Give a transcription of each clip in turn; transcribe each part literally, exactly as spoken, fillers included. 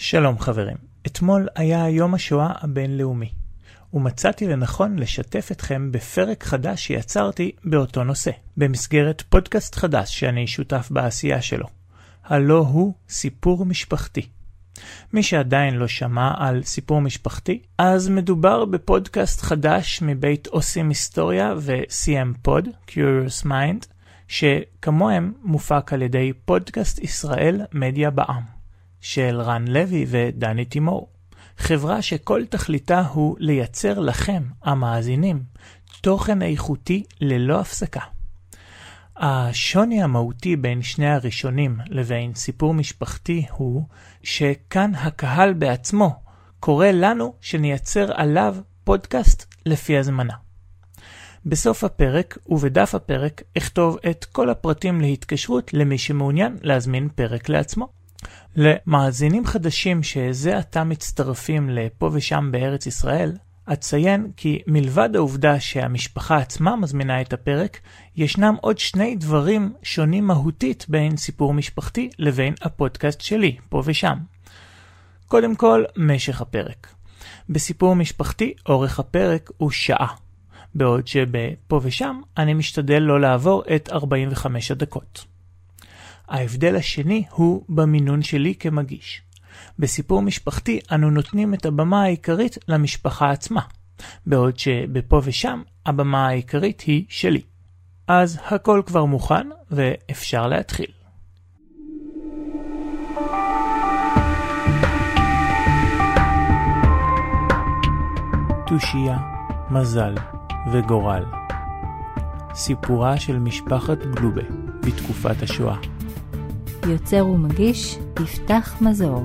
שלום חברים, אתמול היה יום השואה הבינלאומי, ומצאתי לנכון לשתף אתכם בפרק חדש שיצרתי באותו נושא, במסגרת פודקאסט חדש שאני שותף בעשייה שלו. הלא הוא סיפור משפחתי. מי שעדיין לא שמע על סיפור משפחתי, אז מדובר בפודקאסט חדש מבית עושים היסטוריה ו-סי אם פוד, Curious Mind, שכמוהם מופק על ידי פודקאסט ישראל מדיה בע"מ. של רן לוי ודני תימור. חברה שכל תכליתה הוא לייצר לכם, המאזינים, תוכן איכותי ללא הפסקה. השוני המהותי בין שני הראשונים לבין סיפור משפחתי הוא שכאן הקהל בעצמו קורא לנו שנייצר עליו פודקאסט לפי הזמנה. בסוף הפרק ובדף הפרק אכתוב את כל הפרטים להתקשרות למי שמעוניין להזמין פרק לעצמו. למאזינים חדשים שזה עתה מצטרפים לפה ושם בארץ ישראל, אציין כי מלבד העובדה שהמשפחה עצמה מזמינה את הפרק, ישנם עוד שני דברים שונים מהותית בין סיפור משפחתי לבין הפודקאסט שלי, פה ושם. קודם כל, משך הפרק. בסיפור משפחתי, אורך הפרק הוא שעה, בעוד שבפה ושם אני משתדל לא לעבור את ארבעים וחמש הדקות. ההבדל השני הוא במינון שלי כמגיש. בסיפור משפחתי אנו נותנים את הבמה העיקרית למשפחה עצמה, בעוד שבפה ושם הבמה העיקרית היא שלי. אז הכל כבר מוכן ואפשר להתחיל. תושייה, מזל וגורל. סיפורה של משפחת גלובה בתקופת השואה. יוצר ומגיש יפתח מזור.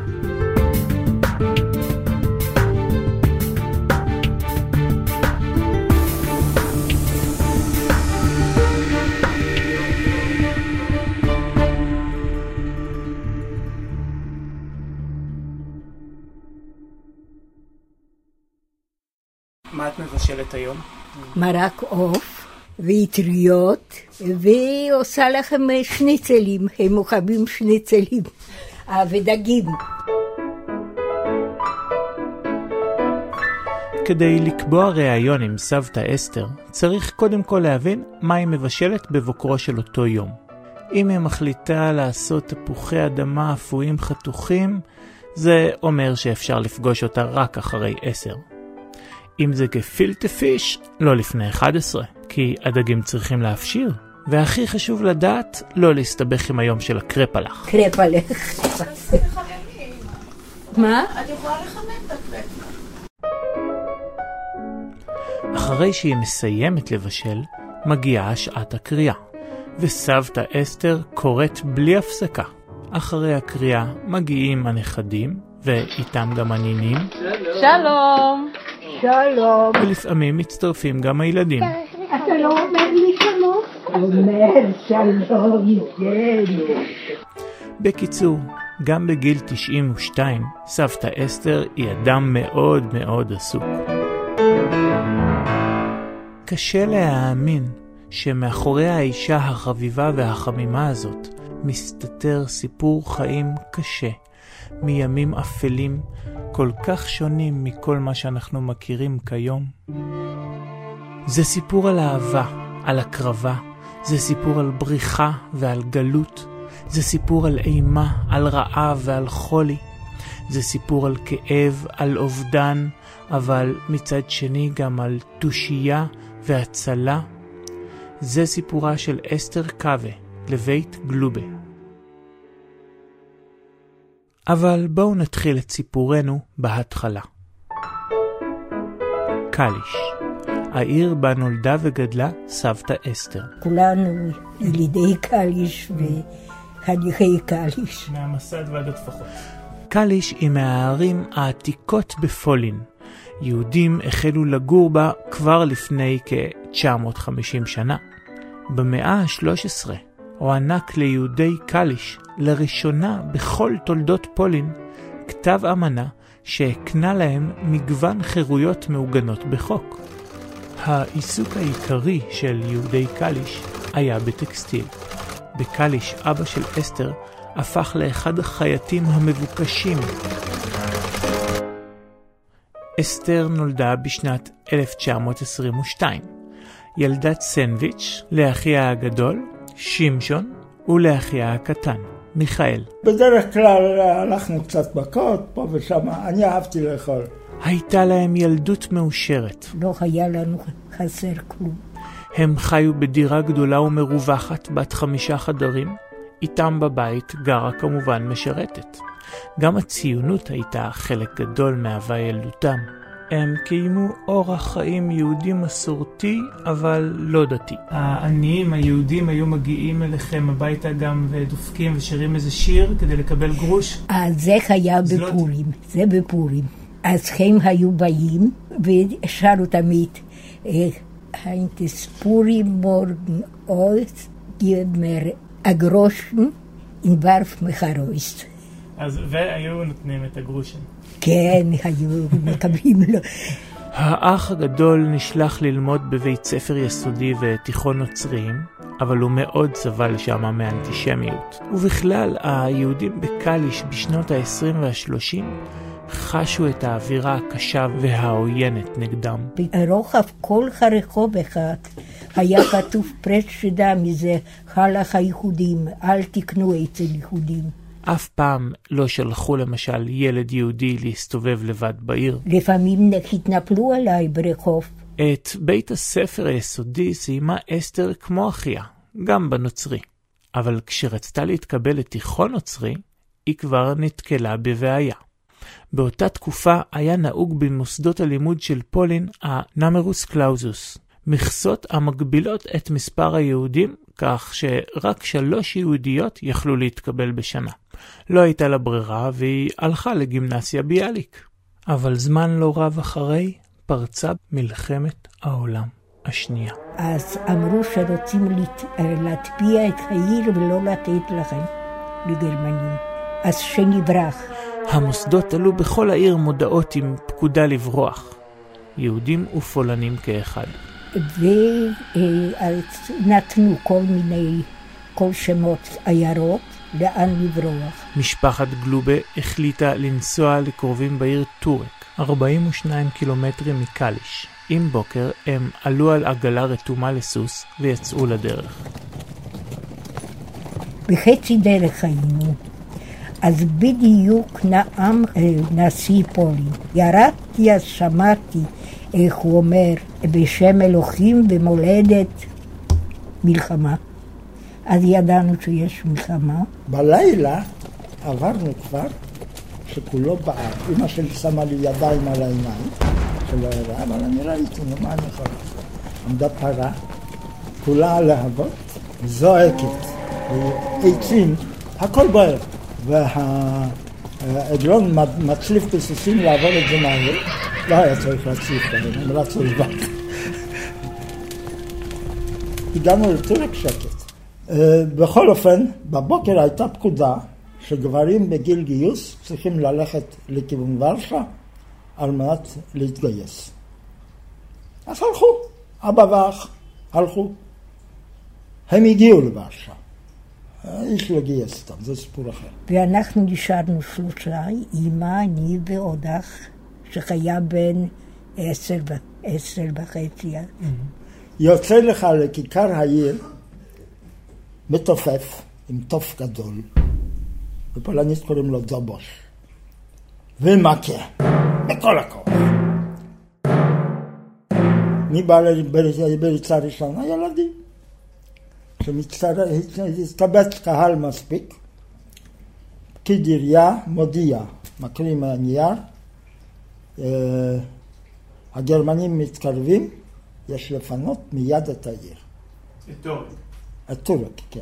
מה את מבשלת היום? מרק עוף ויטריות, והיא עושה לכם שניצלים, הם אוכבים שניצלים ודגים. כדי לקבוע ראיון עם סבתא אסתר, צריך קודם כל להבין מה היא מבשלת בבוקרו של אותו יום. אם היא מחליטה לעשות תפוחי אדמה אפויים חתוכים, זה אומר שאפשר לפגוש אותה רק אחרי עשר. אם זה גפילטה פיש, לא לפני אחד עשרה, כי הדגים צריכים להפשיר. והכי חשוב לדעת, לא להסתבך עם היום של הקרפלח. קרפלח. מה? את יכולה לחמם את הקרפלח. אחרי שהיא מסיימת לבשל, מגיעה שעת הקריאה. וסבתא אסתר קוראת בלי הפסקה. אחרי הקריאה מגיעים הנכדים, ואיתם גם הנינים. שלום. שלום. ולפעמים מצטרפים גם הילדים. אתה לא אומר לי שלום? אומר שלום, ילד. בקיצור, גם בגיל תשעים ושתיים, סבתא אסתר היא אדם מאוד מאוד עסוק. קשה להאמין שמאחורי האישה החביבה והחמימה הזאת מסתתר סיפור חיים קשה, מימים אפלים, כל כך שונים מכל מה שאנחנו מכירים כיום. זה סיפור על אהבה, על הקרבה, זה סיפור על בריחה ועל גלות, זה סיפור על אימה, על רעב ועל חולי, זה סיפור על כאב, על אובדן, אבל מצד שני גם על תושייה והצלה. זה סיפורה של אסתר קווה לבית גלובה. אבל בואו נתחיל את סיפורנו בהתחלה. קליש, העיר בה נולדה וגדלה סבתא אסתר. כולנו ילידי קליש וחניכי קליש. מהמסד ועד הטפחות. קליש היא מהערים העתיקות בפולין. יהודים החלו לגור בה כבר לפני כ-תשע מאות וחמישים שנה. במאה ה-שלוש עשרה הוענק ליהודי קליש לראשונה בכל תולדות פולין כתב אמנה שהקנה להם מגוון חירויות מעוגנות בחוק. העיסוק העיקרי של יהודי קליש היה בטקסטיל. בקליש אבא של אסתר הפך לאחד החייטים המבוקשים. אסתר נולדה בשנת אלף תשע מאות עשרים ושתיים. ילדת סנדוויץ' לאחיה הגדול, שמשון, ולאחיה הקטן, מיכאל. בדרך כלל הלכנו קצת מכות, פה ושם, אני אהבתי לאכול. הייתה להם ילדות מאושרת. לא היה לנו חסר כלום. הם חיו בדירה גדולה ומרווחת בת חמישה חדרים. איתם בבית גרה כמובן משרתת. גם הציונות הייתה חלק גדול מהווה ילדותם. הם קיימו אורח חיים יהודי מסורתי, אבל לא דתי. העניים היהודים היו מגיעים אליכם הביתה גם ודופקים ושרים איזה שיר כדי לקבל גרוש? אז זה היה בפורים, זה בפורים. אז הם היו באים ושרו תמיד, היינטס פורים מורגן אויס, גימר אגרושן אין ורף מחרויסט. אז והיו נותנים את הגרושן. כן, היו מקבלים לו. האח הגדול נשלח ללמוד בבית ספר יסודי ותיכון נוצריים, אבל הוא מאוד סבל שם מאנטישמיות. ובכלל, היהודים בקליש בשנות ה-עשרים וה-שלושים חשו את האווירה הקשה והעוינת נגדם. ברוחב כל הרחוב אחד היה כתוב פרשדה מזה, הלך היהודים, אל תקנו אצל יהודים. אף פעם לא שלחו למשל ילד יהודי להסתובב לבד בעיר. לפעמים התנפלו עליי ברחוב. את בית הספר היסודי סיימה אסתר כמו אחיה, גם בנוצרי. אבל כשרצתה להתקבל לתיכון נוצרי, היא כבר נתקלה בבעיה. באותה תקופה היה נהוג במוסדות הלימוד של פולין הנאמרוס קלאוזוס, מכסות המגבילות את מספר היהודים, כך שרק שלוש יהודיות יכלו להתקבל בשנה. לא הייתה לה ברירה והיא הלכה לגימנסיה ביאליק. אבל זמן לא רב אחרי פרצה מלחמת העולם השנייה. אז אמרו שרוצים להטביע את העיר ולא לתת לכם לגרמנים. אז שנברח. המוסדות עלו בכל העיר מודעות עם פקודה לברוח. יהודים ופולנים כאחד. ונתנו כל מיני, כל שמות עיירות, לאן לברוח. משפחת גלובה החליטה לנסוע לקרובים בעיר טורק, ארבעים ושניים קילומטרים מקליש. עם בוקר הם עלו על עגלה רתומה לסוס ויצאו לדרך. בחצי דרך היינו. אז בדיוק נאם נשיא פולין. ירדתי אז שמעתי איך הוא אומר, בשם אלוהים במולדת מלחמה. אז ידענו שיש מלחמה. בלילה עברנו כבר שכולו בער. אמא שלי שמה לי ידיים על העיניים, שלא הראה, אבל אני ראיתי, מה אני יכול לעשות? עמדה פרה, כולה להבות, זועקת, עצים, הכל בוער. והעגלון מצליף בסוסים לעבור את זה מהר, לא היה צריך להצליף כזה, הם רצו לבד. הגענו לטורק שקט. בכל אופן, בבוקר הייתה פקודה שגברים בגיל גיוס צריכים ללכת לכיוון ורשה על מנת להתגייס. אז הלכו, אבא ואח, הלכו. הם הגיעו לוורשה. איש לא גייס אותם, זה סיפור אחר. ואנחנו נשארנו שלושה, אמא, אני ועוד אח, שחיה בין עשר, עשר וחצי. יוצא לך לכיכר העיר, מתופף, עם תוף גדול, בפולנית קוראים לו זובוש, ומכה, בכל הכוח. מי בא בריצה ראשונה? הילדים. כשמתקבץ קהל מספיק, פקיד עירייה מודיע, מקריא מהנייר, הגרמנים מתקרבים, יש לפנות מיד את העיר. את טורק. את טורק, כן.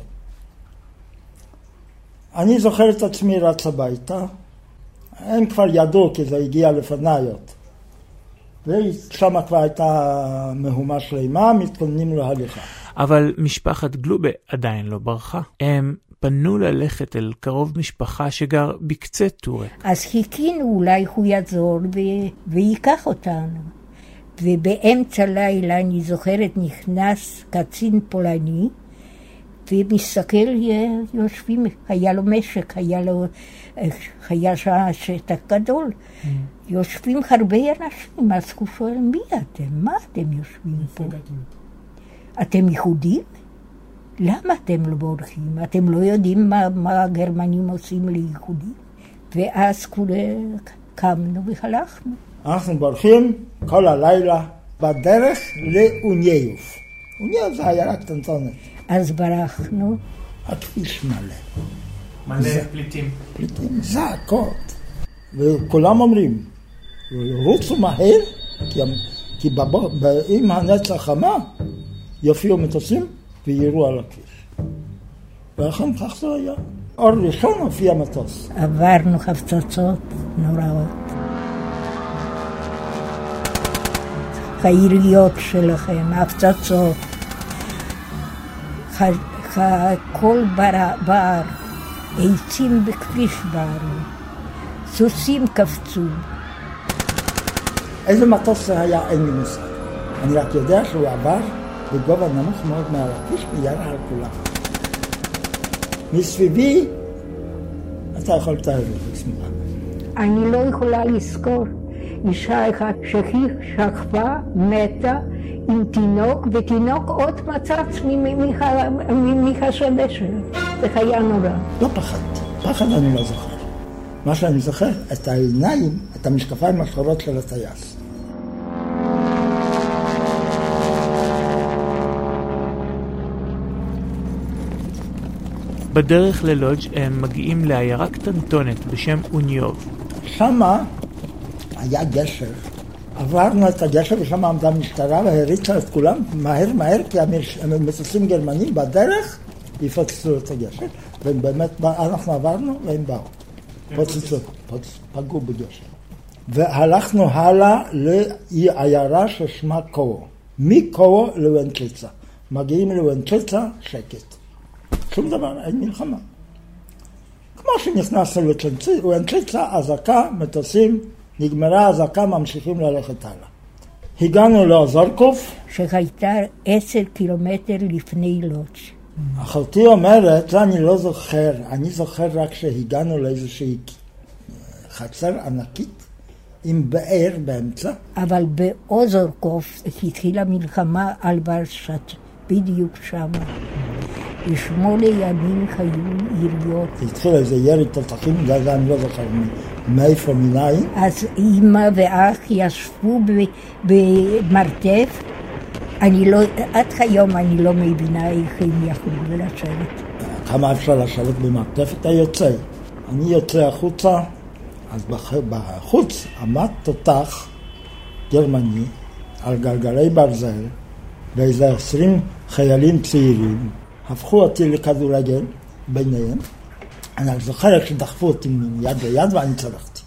אני זוכר את עצמי רץ הביתה, הם כבר ידעו כי זה הגיע לפניות. ושם כבר הייתה מהומה שלמה, מתכוננים להליכה. אבל משפחת גלובה עדיין לא ברחה. הם פנו ללכת אל קרוב משפחה שגר בקצה טורק. אז חיכינו, אולי הוא יעזור ו- ויקח אותנו. ובאמצע לילה, אני זוכרת, נכנס קצין פולני, ומסתכל, יושבים, היה לו משק, היה לו, היה שטח גדול. Mm. יושבים הרבה אנשים, אז הוא שואל, מי אתם? מה אתם יושבים פה? אתם יהודים? למה אתם לא בורחים? אתם לא יודעים מה, מה הגרמנים עושים ליהודים? ואז כולה קמנו והלכנו. אנחנו בורחים כל הלילה בדרך לאונייוף. אונייוף זה עיירה קטנטונת. אז ברחנו. הכביש מלא. מלא פליטים. פליטים, זעקות. וכולם אומרים, רוצו מהר, כי, כי בבוא, עם הנצח חמה יופיעו מטוסים ויראו על הכביש. ולכן כך זה היה. אור ראשון הופיע מטוס. עברנו הפצצות נוראות. העיריות שלכם, הפצצות. כל בר, עצים בכביש בערו. סוסים קפצו. איזה מטוס זה היה? אין לי מושג. אני רק יודע שהוא עבר בגובה נמוך מאוד מעל הכביש וירה על כולם. מסביבי, אתה יכול לתאר לי, סמיכה. אני לא יכולה לזכור אישה אחת שהיא שכבה, מתה, עם תינוק, ותינוק עוד מצץ מחשדה שלה. זה היה נורא. לא פחד, פחד אני לא זוכר. מה שאני זוכר, את העיניים, את המשקפיים השחורות של הטייס. בדרך ללודג' הם מגיעים לעיירה קטנטונת בשם אוניוב. שמה היה גשר. עברנו את הגשר ושם עמדה משטרה והריצה את כולם מהר מהר כי המטוסים גרמנים בדרך יפוצצו את הגשר. ובאמת אנחנו עברנו והם באו. פוצצו, פגעו בגשר. והלכנו הלאה לעיירה ששמה קוו. מקוו לוונצ'יצה. מגיעים לוונצ'יצה, שקט. שום דבר, אין מלחמה. כמו שנכנסנו לוונצ'יצה, אזעקה, מטוסים, נגמרה אזעקה, ממשיכים ללכת הלאה. הגענו לאזורקוף. שהייתה עשר קילומטר לפני לודג'. אחותי אומרת, זה אני לא זוכר, אני זוכר רק שהגענו לאיזושהי חצר ענקית עם באר באמצע. אבל באזורקוף התחילה מלחמה על ורשת, בדיוק שם. בשמונה ימים היו יריות. התחיל איזה ירי תותחים, זה אני לא זוכר מאיפה מנין. אז אמא ואח ישבו במרתף. אני לא, עד היום אני לא מבינה איך הם יכולו לשבת. כמה אפשר לשבת במרתף? אתה יוצא. אני יוצא החוצה, אז בחוץ עמד תותח גרמני על גלגלי ברזל, ואיזה עשרים חיילים צעירים. הפכו אותי לכדורגל ביניהם. אני זוכר שדחפו אותי מיד ליד ואני צלחתי.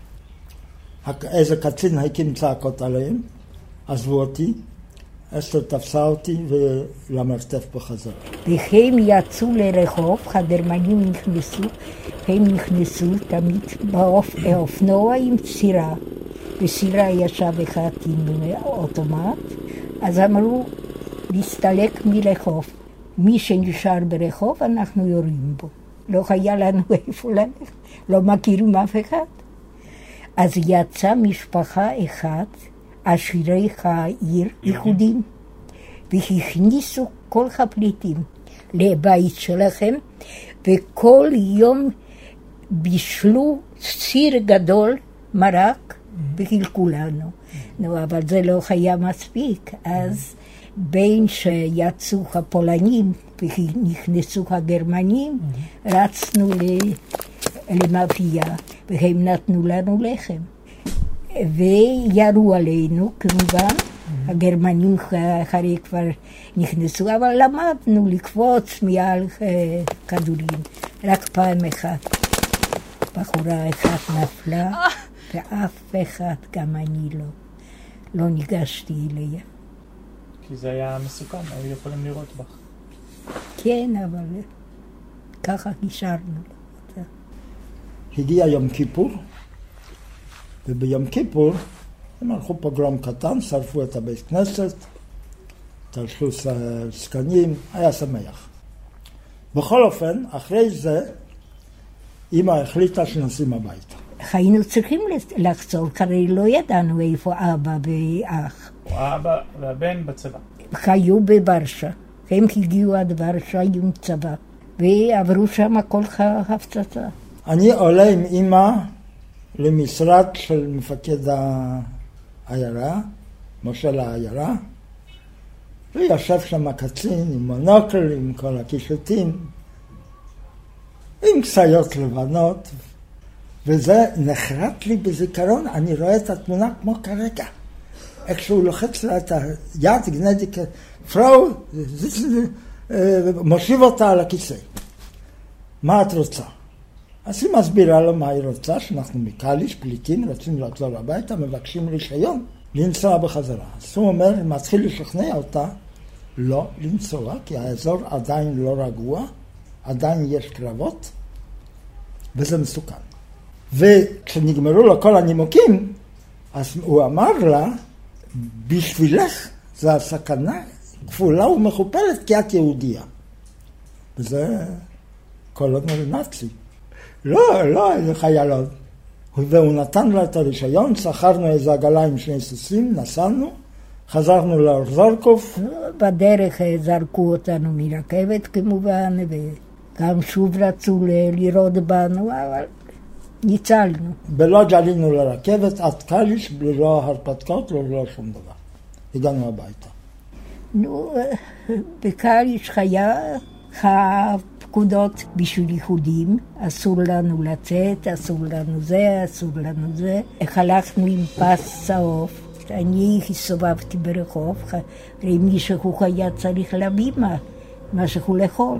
איזה קצין הקים צעקות עליהם, עזבו אותי, אסתר תפסה אותי ולמרתף בחזרה. והם יצאו לרחוב, הגרמנים נכנסו, הם נכנסו תמיד באופנוע עם סירה. בסירה ישב אחד עם אוטומט, אז אמרו להסתלק מרחוב. מי שנשאר ברחוב, אנחנו יורים בו. לא היה לנו איפה ללכת, לא מכירים אף אחד. אז יצאה משפחה אחת, עשירי העיר, יהודים, והכניסו כל הפליטים לבית שלכם, וכל יום בישלו סיר גדול, מרק, וחילקו לנו. נו, אבל זה לא היה מספיק, אז בין שיצאו הפולנים ונכנסו הגרמנים, רצנו למאפייה, והם נתנו לנו לחם. וירו עלינו, כמובן, הגרמנים אחרי כבר נכנסו, אבל למדנו לקפוץ מעל כדורים, רק פעם אחת. בחורה אחת נפלה, ואף אחד, גם אני לא, לא ניגשתי אליה. כי זה היה מסוכן, היו יכולים לראות בך. כן, אבל ככה נשארנו. הגיע יום כיפור, וביום כיפור הם הלכו פוגרום קטן, שרפו את הבית כנסת, תלשו סקנים, היה שמח. בכל אופן, אחרי זה, אמא החליטה שנסים הביתה. היינו צריכים לחזור, כי לא ידענו איפה אבא ואח. האבא והבן בצבא. חיו בוורשה. הם הגיעו עד ורשה עם צבא, ועברו שם כל ההפצצה. אני עולה עם אמא למשרד של מפקד העיירה, מושל העיירה, וישב שם קצין עם מונוקל, עם כל הקישוטים, עם כסיות לבנות, וזה נחרט לי בזיכרון, אני רואה את התמונה כמו כרגע. איך שהוא לוחץ לה את היד, גנדיק, פראו, מושיב אותה על הכיסא. מה את רוצה? אז היא מסבירה לו מה היא רוצה, שאנחנו מקליש, פליטים, רוצים לחזור הביתה, מבקשים רישיון, לנסוע בחזרה. אז הוא אומר, מתחיל לשכנע אותה, לא לנסוע, כי האזור עדיין לא רגוע, עדיין יש קרבות, וזה מסוכן. וכשנגמרו לו כל הנימוקים, אז הוא אמר לה, בשבילך זה הסכנה כפולה ומכופלת, כי את יהודיה. וזה קולונל נאצי. לא, לא, איזה חיילות. והוא נתן לה את הרישיון, שכרנו איזה עגלה עם שני סוסים, נסענו, חזרנו לאורזורקוב. בדרך זרקו אותנו מרכבת כמובן, וגם שוב רצו לראות בנו, אבל ניצלנו. בלודג' עלינו לרכבת, עד קליש, ללא הרפתקאות, ללא שום דבר. הגענו הביתה. נו, בקליש היה הפקודות בשביל יהודים, אסור לנו לצאת, אסור לנו זה, אסור לנו זה. הלכנו עם פס צהוב, אני הסתובבתי ברחוב, הרי מישהו היה צריך להביא מה, משהו לאכול.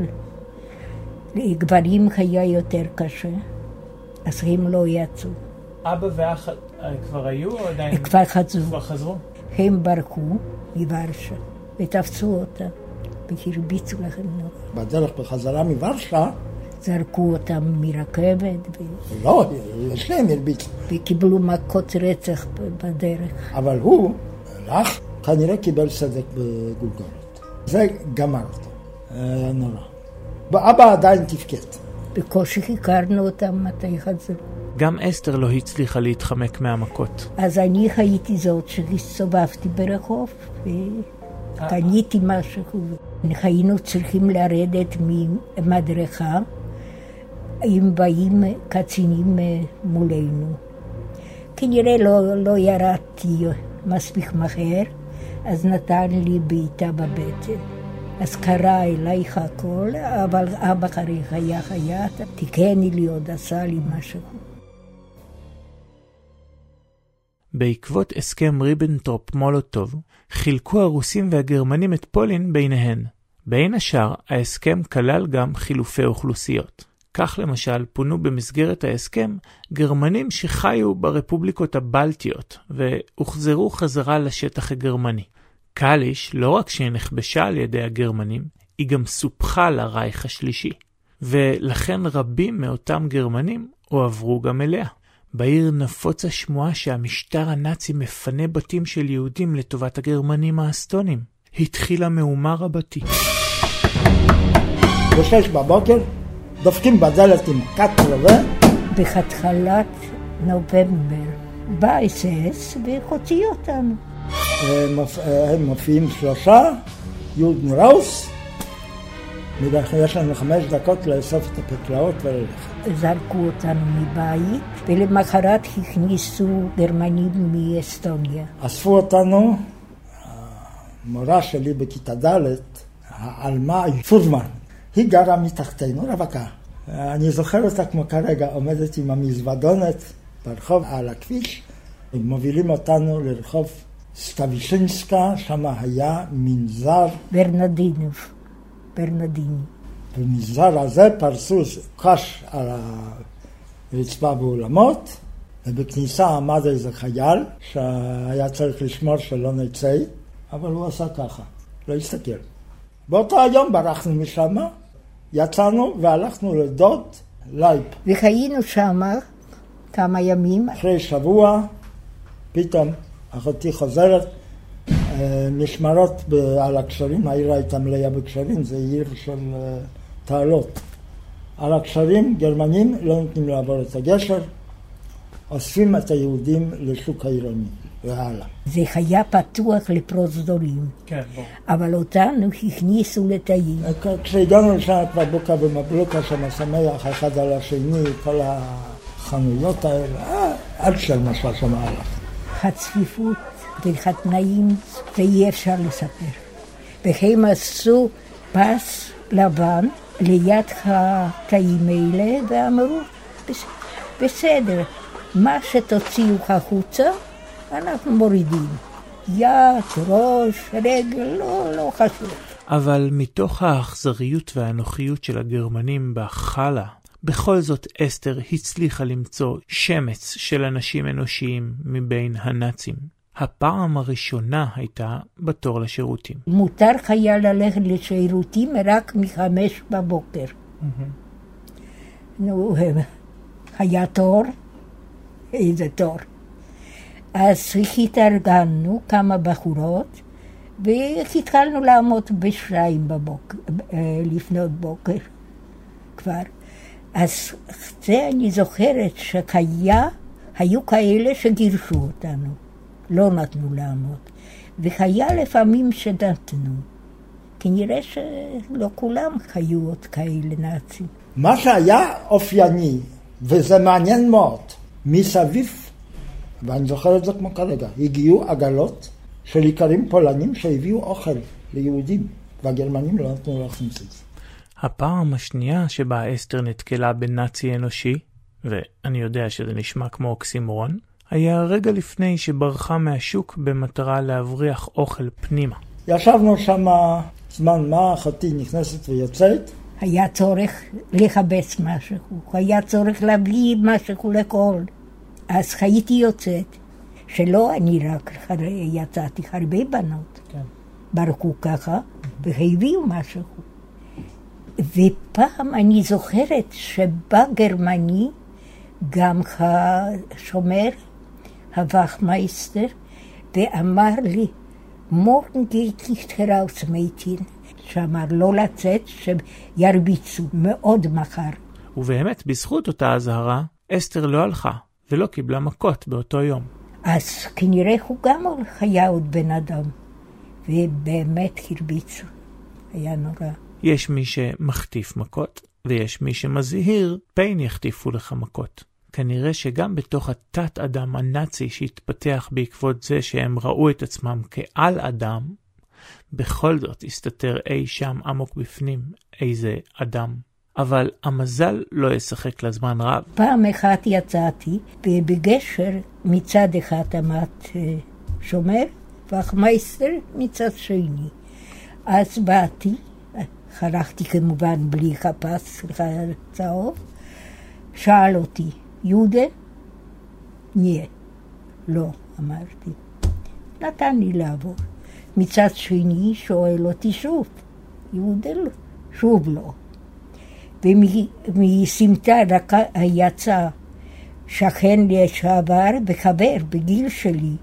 לגברים היה יותר קשה, אז הם לא יצאו. אבא ואח כבר היו או עדיין? כבר חזרו. כבר חזרו? הם ברחו מוורשה ותפסו אותה והרביצו לכם נורא. בדרך בחזרה מוורשה? זרקו אותם מרכבת. ו... לא, לשניהם הרביצו. וקיבלו מכות רצח בדרך. אבל הוא, לך, כנראה קיבל סדק בגולגולת. זה גמר אותו. היה נורא. ואבא עדיין תפקד. בקושי הכרנו אותם מתי חזרו. גם אסתר לא הצליחה להתחמק מהמכות. אז אני הייתי זאת שהסתובבתי ברחוב וקניתי משהו. היינו צריכים לרדת ממדרכה, אם באים קצינים מולנו. כנראה לא, לא ירדתי מספיק מהר, אז נתן לי בעיטה בבטן. אז קרא אלייך הכל, אבל אבא חריך היה חיית, תיקני לי עוד עשה לי משהו. בעקבות הסכם ריבנטרופ-מולוטוב, חילקו הרוסים והגרמנים את פולין ביניהן. בין השאר, ההסכם כלל גם חילופי אוכלוסיות. כך למשל פונו במסגרת ההסכם גרמנים שחיו ברפובליקות הבלטיות, והוחזרו חזרה לשטח הגרמני. קליש לא רק שהיא נכבשה על ידי הגרמנים, היא גם סופחה לרייך השלישי. ולכן רבים מאותם גרמנים הועברו גם אליה. בעיר נפוץ השמועה שהמשטר הנאצי מפנה בתים של יהודים לטובת הגרמנים האסטונים. התחילה מהומה רבתי. בשש בבוקר דופקים בדלת עם קט רובה. בהתחלת נובמבר בא אס אס והוציא אותנו. הם מופיעים שלושה, יהודן ראוס, יש לנו חמש דקות לאסוף את הפקלאות וללכת. זרקו אותנו מבית, ולמחרת הכניסו גרמנים מאסטוניה. אספו אותנו, המורה שלי בכיתה ד', העלמה פורמן, היא גרה מתחתנו, רווקה. אני זוכר אותה כמו כרגע, עומדת עם המזוודונת ברחוב על הכביש, ומובילים אותנו לרחוב סטווישינסקה, שם היה מנזר ברנדינוב, ברנדיני. במנזר הזה פרסו קש על הרצפה באולמות, ובכניסה עמד איזה חייל שהיה צריך לשמור שלא נצא, אבל הוא עשה ככה, לא הסתכל. באותו היום ברחנו משם, יצאנו והלכנו לדוד לייב. וחיינו שם כמה ימים. אחרי שבוע, פתאום אחותי חוזרת, משמרות על הקשרים, העיר הייתה מלאה בקשרים, זה עיר של תעלות. על הקשרים גרמנים לא נותנים לעבור את הגשר, אוספים את היהודים לשוק העירוני והלאה. זה היה פתוח לפרוזדורים, כן, בוא. אבל אותנו הכניסו לתאים. כשהגענו לשם כבר בוקה ומבלוקה שם שמח אחד על השני, כל החנויות האלה, עד של משל שם הלך. הצפיפות והתנאים, זה אי אפשר לספר. והם עשו פס לבן ליד התאים האלה ואמרו, בסדר, מה שתוציאו החוצה, אנחנו מורידים. יד, ראש, רגל, לא, לא חשוב. אבל מתוך האכזריות והאנוכיות של הגרמנים בחלה, בכל זאת אסתר הצליחה למצוא שמץ של אנשים אנושיים מבין הנאצים. הפעם הראשונה הייתה בתור לשירותים. מותר היה ללכת לשירותים רק מחמש בבוקר. נו, היה תור, איזה תור. אז התארגנו כמה בחורות, והתחלנו לעמוד בשתיים בבוקר, לפנות בוקר כבר. אז זה אני זוכרת שהיה, היו כאלה שגירשו אותנו, לא נתנו לעמוד. והיה לפעמים שנתנו. כנראה שלא כולם היו עוד כאלה נאצים. מה שהיה אופייני, וזה מעניין מאוד, מסביב, ואני זוכר את זה כמו כרגע, הגיעו עגלות של איכרים פולנים שהביאו אוכל ליהודים, והגרמנים לא נתנו להכניס את זה. הפעם השנייה שבה אסתר נתקלה בנאצי אנושי, ואני יודע שזה נשמע כמו אוקסימורון, היה רגע לפני שברחה מהשוק במטרה להבריח אוכל פנימה. ישבנו שם זמן מה, אחותי נכנסת ויוצאת. היה צורך לחבץ משהו, היה צורך להביא משהו לכל. אז הייתי יוצאת, שלא אני רק יצאתי, הרבה בנות. כן. ברקו ככה, והביאו משהו. ופעם אני זוכרת שבא גרמני, גם השומר, הווכמייסטר, ואמר לי, מורן geht nicht heraus, Mädchen. שאמר לא לצאת, שירביצו מאוד מחר. ובאמת, בזכות אותה הזהרה, אסתר לא הלכה, ולא קיבלה מכות באותו יום. אז כנראה הוא גם היה עוד בן אדם, ובאמת הרביצו. היה נורא. יש מי שמחטיף מכות, ויש מי שמזהיר, פן יחטיפו לך מכות. כנראה שגם בתוך התת אדם הנאצי שהתפתח בעקבות זה שהם ראו את עצמם כעל אדם, בכל זאת הסתתר אי שם עמוק בפנים איזה אדם. אבל המזל לא ישחק לזמן רב. פעם אחת יצאתי, ובגשר מצד אחד עמד שומר, ווכמייסטר מצד שני. אז באתי, חרחתי כמובן בלי חפש צהוב, שאל אותי, יהודה? נהיה. לא, אמרתי. נתן לי לעבור. מצד שני שואל אותי שוב, יהודה לא, שוב לא. ומסמטה יצא שכן לשעבר וחבר בגיל שלי,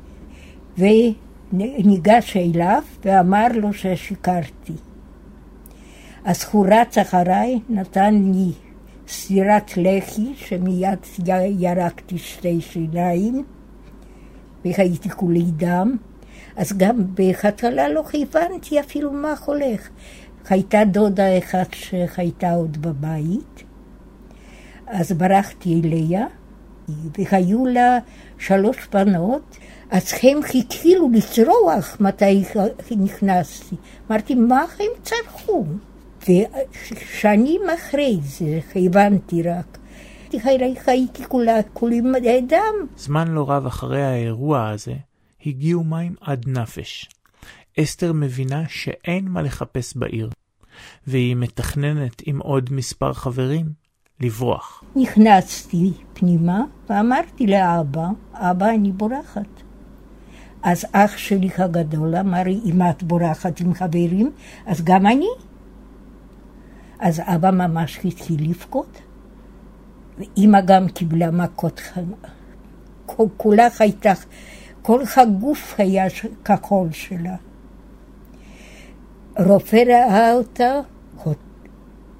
וניגש אליו ואמר לו ששיקרתי. אז הוא רץ אחריי, נתן לי סטירת לחי, שמיד ירקתי שתי שיניים, והייתי כולי דם. אז גם בהתחלה לא הבנתי אפילו מה הולך. הייתה דודה אחת שהייתה עוד בבית, אז ברחתי אליה, והיו לה שלוש בנות, אז הם חיכילו לצרוח מתי נכנסתי. אמרתי, מה הם צרחו? ושנים אחרי זה הבנתי רק. הייתי כולים דם. זמן לא רב אחרי האירוע הזה, הגיעו מים עד נפש. אסתר מבינה שאין מה לחפש בעיר, והיא מתכננת עם עוד מספר חברים לברוח. נכנסתי פנימה ואמרתי לאבא, אבא אני בורחת. אז אח שלי הגדול אמר, אם את בורחת עם חברים, אז גם אני. אז אבא ממש התחיל לבכות, ואמא גם קיבלה מכות, כולה הייתה, כל הגוף היה כחול שלה. רופא ראה אותה,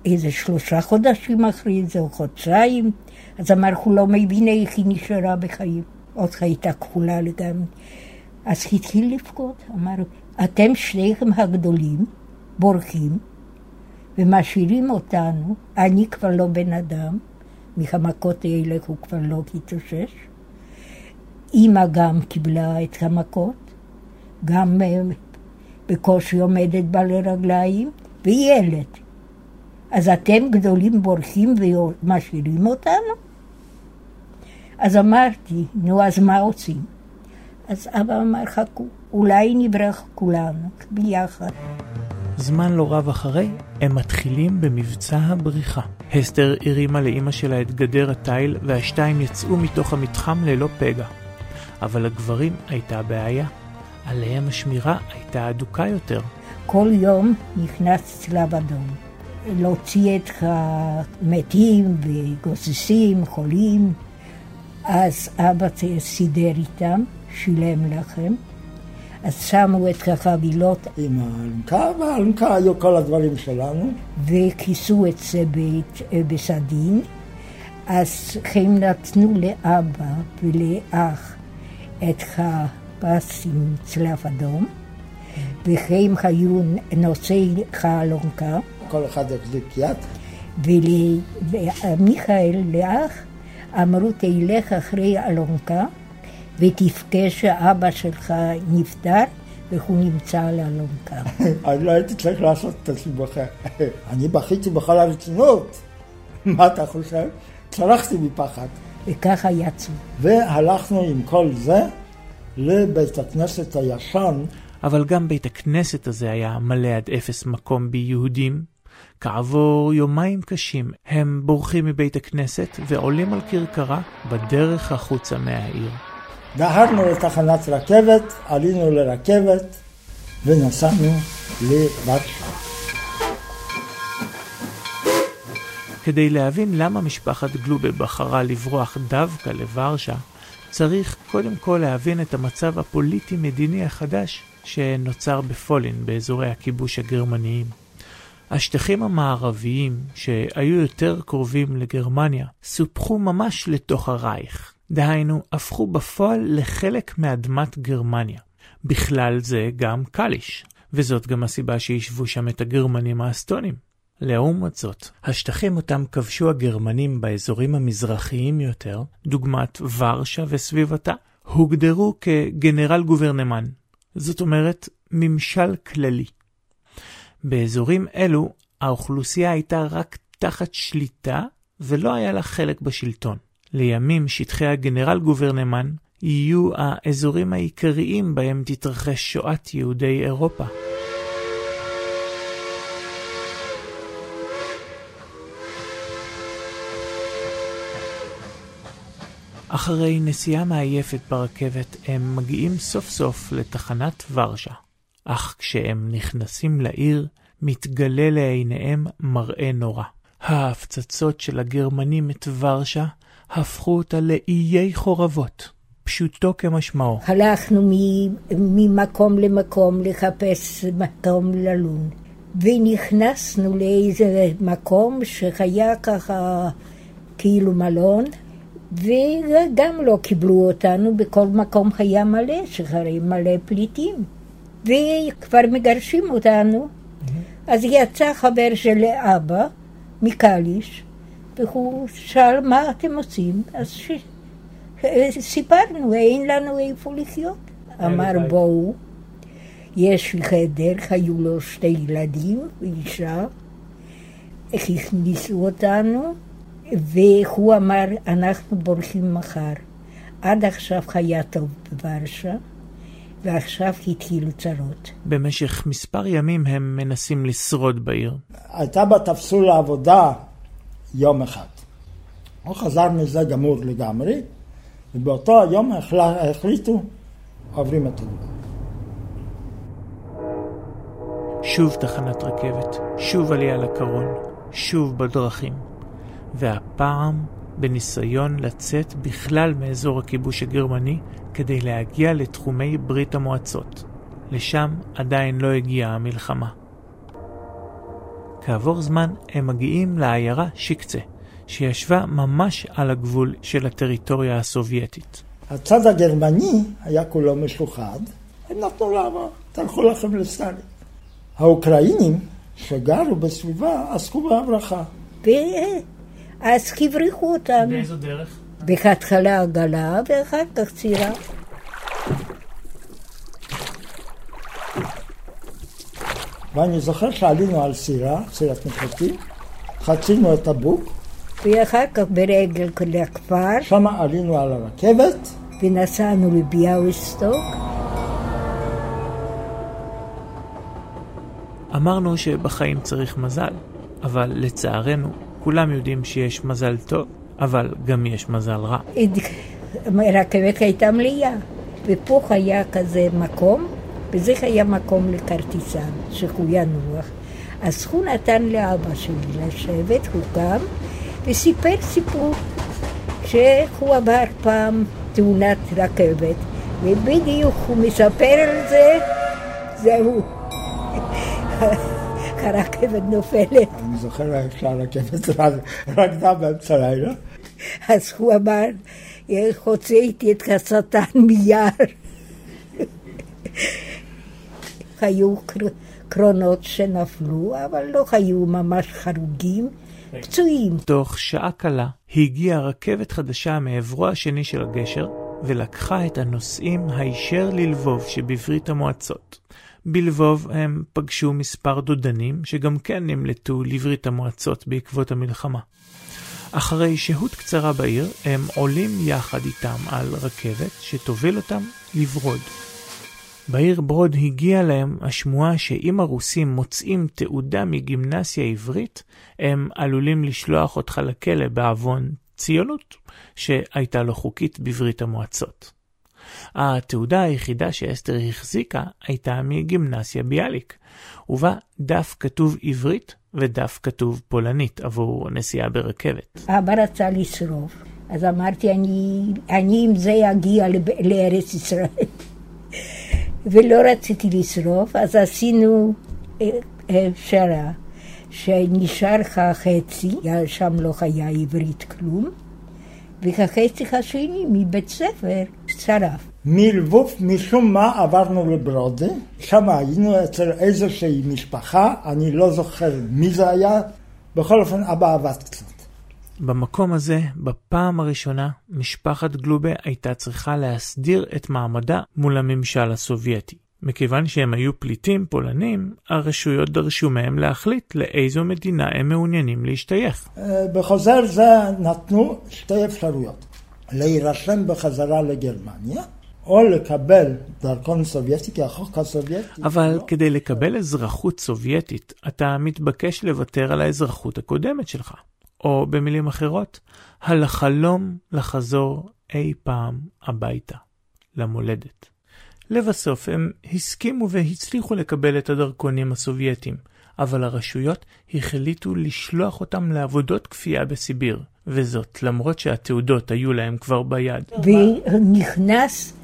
איזה שלושה חודשים אחרי זה, או חודשיים, אז אמר, הוא לא מבין איך היא נשארה בחיים. עוד הייתה כחולה לגמרי. אז התחיל לבכות, אמר, אתם שניכם הגדולים, בורחים, ומשאירים אותנו, אני כבר לא בן אדם, מהמכות האלה הוא כבר לא התאושש. אמא גם קיבלה את המכות, גם בקושי עומדת בה לרגליים, וילד. אז אתם גדולים בורחים ומשאירים אותנו? אז אמרתי, נו, אז מה עושים? אז אבא אמר, חכו, אולי נברח כולנו ביחד. זמן לא רב אחרי, הם מתחילים במבצע הבריחה. הסתר הרימה לאמא שלה את גדר התיל, והשתיים יצאו מתוך המתחם ללא פגע. אבל הגברים הייתה בעיה. עליהם השמירה הייתה אדוקה יותר. כל יום נכנס צלב אדום. להוציא את המתים וגוססים, חולים. אז אבא סידר איתם, שילם לכם. אז שמו את החבילות עם האלונקה, והאלונקה היו כל הדברים שלנו. וכיסו את זה בסדין. אז הם נתנו לאבא ולאח את הפס עם צלב אדום, והם היו נושאי האלונקה. כל אחד החזיק יד. ולמיכאל, לאח, אמרו, תלך אחרי האלונקה, ותבכה שאבא שלך נפטר, והוא נמצא על האלונקה. אני לא הייתי צריך לעשות את הסיבוכה. אני בכיתי בכל הרצינות. מה אתה חושב? צרחתי מפחד. וככה יצאו. והלכנו עם כל זה לבית הכנסת הישן. אבל גם בית הכנסת הזה היה מלא עד אפס מקום ביהודים. כעבור יומיים קשים הם בורחים מבית הכנסת ועולים על כרכרה בדרך החוצה מהעיר. דהרנו לתחנת רכבת, עלינו לרכבת ונסענו לוורשה. כדי להבין למה משפחת גלובה בחרה לברוח דווקא לוורשה, צריך קודם כל להבין את המצב הפוליטי-מדיני החדש שנוצר בפולין באזורי הכיבוש הגרמניים. השטחים המערביים שהיו יותר קרובים לגרמניה סופחו ממש לתוך הרייך. דהיינו, הפכו בפועל לחלק מאדמת גרמניה. בכלל זה גם קליש, וזאת גם הסיבה שישבו שם את הגרמנים האסטונים. לעומת זאת, השטחים אותם כבשו הגרמנים באזורים המזרחיים יותר, דוגמת ורשה וסביבתה, הוגדרו כגנרל גוברנמן. זאת אומרת, ממשל כללי. באזורים אלו, האוכלוסייה הייתה רק תחת שליטה, ולא היה לה חלק בשלטון. לימים שטחי הגנרל גוברנמן יהיו האזורים העיקריים בהם תתרחש שואת יהודי אירופה. אחרי נסיעה מעייפת ברכבת, הם מגיעים סוף סוף לתחנת ורשה. אך כשהם נכנסים לעיר, מתגלה לעיניהם מראה נורא. ההפצצות של הגרמנים את ורשה הפכו אותה לאיי חורבות, פשוטו כמשמעו. הלכנו ממקום למקום לחפש מקום ללון, ונכנסנו לאיזה מקום שהיה ככה כאילו מלון, וגם לא קיבלו אותנו. בכל מקום היה מלא, שחרי מלא פליטים, וכבר מגרשים אותנו. אז יצא חבר של אבא מקליש, והוא שאל מה אתם עושים. אז ש... סיפרנו, אין לנו איפה לחיות. אמר בואו, יש לי חדר, היו לו שתי ילדים ואישה, הכניסו אותנו, והוא אמר, אנחנו בורחים מחר. עד עכשיו היה טוב בוורשה, ועכשיו התחילו צרות. במשך מספר ימים הם מנסים לשרוד בעיר. הייתה בתפסו לעבודה יום אחד. הוא חזר מזה גמור לגמרי, ובאותו היום החליטו, עוברים את הגבול. שוב תחנת רכבת, שוב עלייה לקרון, שוב בדרכים. והפעם בניסיון לצאת בכלל מאזור הכיבוש הגרמני כדי להגיע לתחומי ברית המועצות. לשם עדיין לא הגיעה המלחמה. כעבור זמן הם מגיעים לעיירה שיקצה, שישבה ממש על הגבול של הטריטוריה הסובייטית. הצד הגרמני היה כולו משוחד, הם נתנו לעבור, תלכו לכם לסטלין. האוקראינים שגרו בסביבה עסקו בהברחה. ואז הבריחו אותם. באיזו דרך? בהתחלה עגלה ואחר כך צירה. ואני זוכר שעלינו על סירה, סירת מחלטים, חצינו את הבוק. ואחר כך ברגל לכפר. שם עלינו על הרכבת. ונסענו לביאליסטוק. אמרנו שבחיים צריך מזל, אבל לצערנו כולם יודעים שיש מזל טוב, אבל גם יש מזל רע. הרכבת הייתה מלאה, ופה היה כזה מקום, וזה היה מקום לכרטיסן, שהוא ינוח. אז הוא נתן לאבא שלי לשבת, הוא קם, וסיפר סיפור שהוא עבר פעם תאונת רכבת, ובדיוק הוא מספר על זה, זהו. הרכבת נופלת. אני זוכר איך שהרכבת רקדה באמצע לילה. אז הוא אמר, הוצאתי את השטן מיער. היו קרונות שנפלו, אבל לא היו ממש חרוגים, פצועים. תוך שעה קלה הגיעה רכבת חדשה מעברו השני של הגשר, ולקחה את הנוסעים הישר ללבוב שבברית המועצות. בלבוב הם פגשו מספר דודנים שגם כן נמלטו לברית המועצות בעקבות המלחמה. אחרי שהות קצרה בעיר, הם עולים יחד איתם על רכבת שתוביל אותם לברוד. בעיר ברוד הגיעה להם השמועה שאם הרוסים מוצאים תעודה מגימנסיה עברית, הם עלולים לשלוח אותך לכלא בעוון ציונות, שהייתה לא חוקית בברית המועצות. התעודה היחידה שאסתר החזיקה הייתה מגימנסיה ביאליק, ובה דף כתוב עברית ודף כתוב פולנית עבור נסיעה ברכבת. אבא רצה לשרוף, אז אמרתי אני, אני עם זה אגיע לארץ ישראל. ולא רציתי לשרוף, אז עשינו פשרה, שנשאר חצי, שם לא היה עברית כלום, והחצי השני מבית ספר שרף. מלבוב משום מה עברנו לברודי, שם היינו אצל איזושהי משפחה, אני לא זוכר מי זה היה, בכל אופן אבא עבד קצת. במקום הזה, בפעם הראשונה, משפחת גלובה הייתה צריכה להסדיר את מעמדה מול הממשל הסובייטי. מכיוון שהם היו פליטים פולנים, הרשויות דרשו מהם להחליט לאיזו מדינה הם מעוניינים להשתייך. בחוזר זה נתנו שתי אפשרויות. להירשם בחזרה לגרמניה, או לקבל דרכון סובייטי, כי החוק הסובייטי... אבל לא... כדי לקבל אזרחות סובייטית, אתה מתבקש לוותר על האזרחות הקודמת שלך. או במילים אחרות, על החלום לחזור אי פעם הביתה, למולדת. לבסוף הם הסכימו והצליחו לקבל את הדרכונים הסובייטיים, אבל הרשויות החליטו לשלוח אותם לעבודות כפייה בסיביר, וזאת למרות שהתעודות היו להם כבר ביד. ונכנס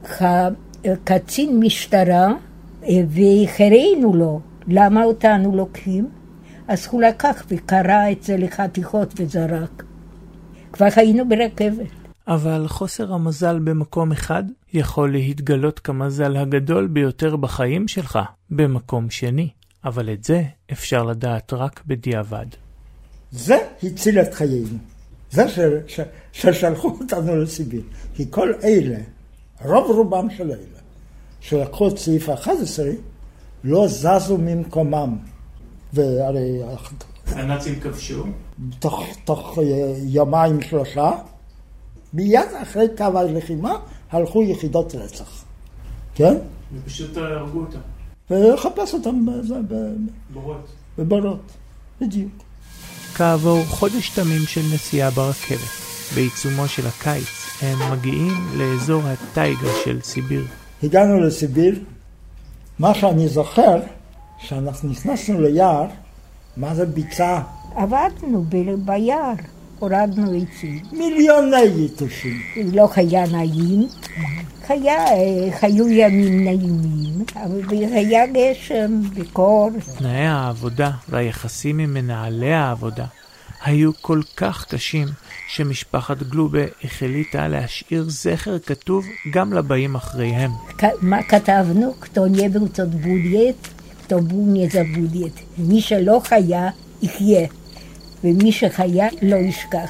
קצין משטרה והחרינו לו, למה אותנו לוקחים? אז הוא לקח וקרא את זה לחתיכות וזרק. כבר היינו ברכבת. אבל חוסר המזל במקום אחד יכול להתגלות כמזל הגדול ביותר בחיים שלך, במקום שני. אבל את זה אפשר לדעת רק בדיעבד. זה הציל את חיינו. זה ש... ש... ששלחו אותנו לסיביר. כי כל אלה, רוב רובם של אלה, שלקחו את סעיף אחת עשרה, לא זזו ממקומם. והרי... הנאצים כבשו? תוך, תוך יומיים שלושה, מיד אחרי קו הלחימה, הלכו יחידות רצח. כן? ופשוט הרגו אותם. וחפש אותם בורות. בבורות, בדיוק. כעבור חודש תמים של נסיעה ברכבת, בעיצומו של הקיץ, הם מגיעים לאזור הטייגה של סיביר. הגענו לסיביר, מה שאני זוכר, שאנחנו נכנסנו ליער, מה זה ביצה? עבדנו ב- ביער. הורדנו עצים. מיליוני יתושים. לא היה נעים, היה, היו ימים נעימים, אבל היה גשם וקור. תנאי העבודה והיחסים עם מנהלי העבודה היו כל כך קשים שמשפחת גלובה החליטה להשאיר זכר כתוב גם לבאים אחריהם. מה כתבנו? כתוב נבו צוד בוליית, כתוב בוליית זה בוליית. מי שלא חיה, יחיה, ומי שחיה לא ישכח.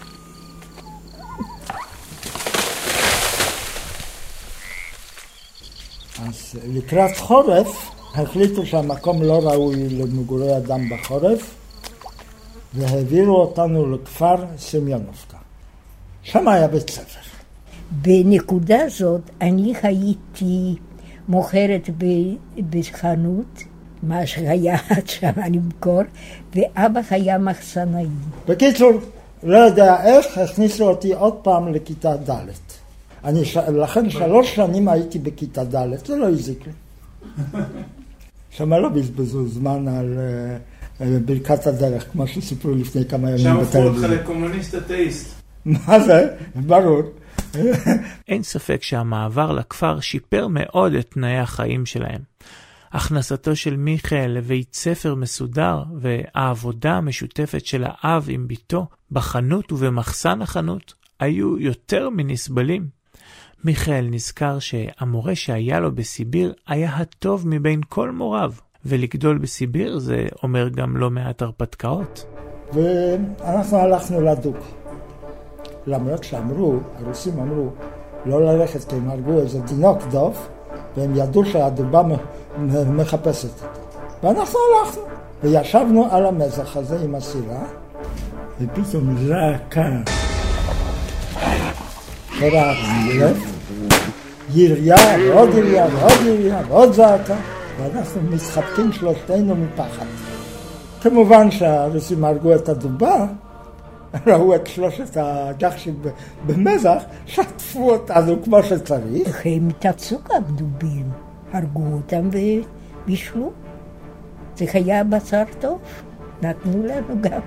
אז לקראת חורף החליטו שהמקום לא ראוי למגורי אדם בחורף, והעבירו אותנו לכפר סמיונובקה. שם היה בית ספר. בנקודה זאת אני הייתי מוכרת בחנות, מה שהיה עד שם אני מקור, ואבא היה מחסנאי. בקיצור, לא יודע איך, הכניסו אותי עוד פעם לכיתה ד'. אני ש... לכן שלוש שנים הייתי בכיתה ד', זה לא הזיק לי. שם לא בזבזו זמן על uh, ברכת הדרך, כמו שסיפרו לפני כמה ימים בטלוויזיה. שם הפכו אותך לקומוניסט אתאיסט. מה זה? ברור. אין ספק שהמעבר לכפר שיפר מאוד את תנאי החיים שלהם. הכנסתו של מיכאל לבית ספר מסודר והעבודה המשותפת של האב עם ביתו בחנות ובמחסן החנות היו יותר מנסבלים. מיכאל נזכר שהמורה שהיה לו בסיביר היה הטוב מבין כל מוריו, ולגדול בסיביר זה אומר גם לא מעט הרפתקאות. ואנחנו הלכנו לדוק. למרות שאמרו, הרוסים אמרו, לא ללכת כי הם הרגו איזה תינוק דוב, והם ידעו שהדובה מחפשת אותו. ואנחנו הלכנו, וישבנו על המזח הזה עם הסירה, ופתאום זעקה. קורעת לב, יריה, ועוד יריה, ועוד יריה, ועוד זעקה, ואנחנו מתחבקים שלושתנו מפחד. כמובן שהרוסים הרגו את הדובה, ראו את שלושת הגחשים במזח, שטפו אותנו כמו שצריך. הם תצאו גם דובים, הרגו אותם ובישלו. זה היה בשר טוב, נתנו לנו גם.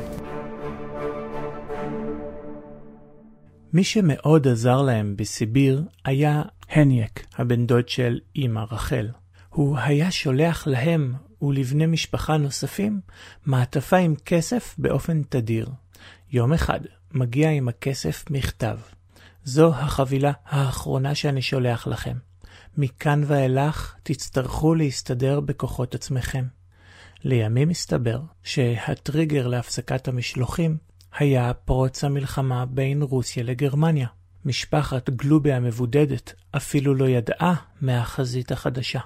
מי שמאוד עזר להם בסיביר היה הניאק, הבן דוד של אמא רחל. הוא היה שולח להם ולבני משפחה נוספים מעטפה עם כסף באופן תדיר. יום אחד מגיע עם הכסף מכתב. זו החבילה האחרונה שאני שולח לכם. מכאן ואילך תצטרכו להסתדר בכוחות עצמכם. לימים הסתבר שהטריגר להפסקת המשלוחים היה פרוץ המלחמה בין רוסיה לגרמניה. משפחת גלובה המבודדת אפילו לא ידעה מהחזית החדשה.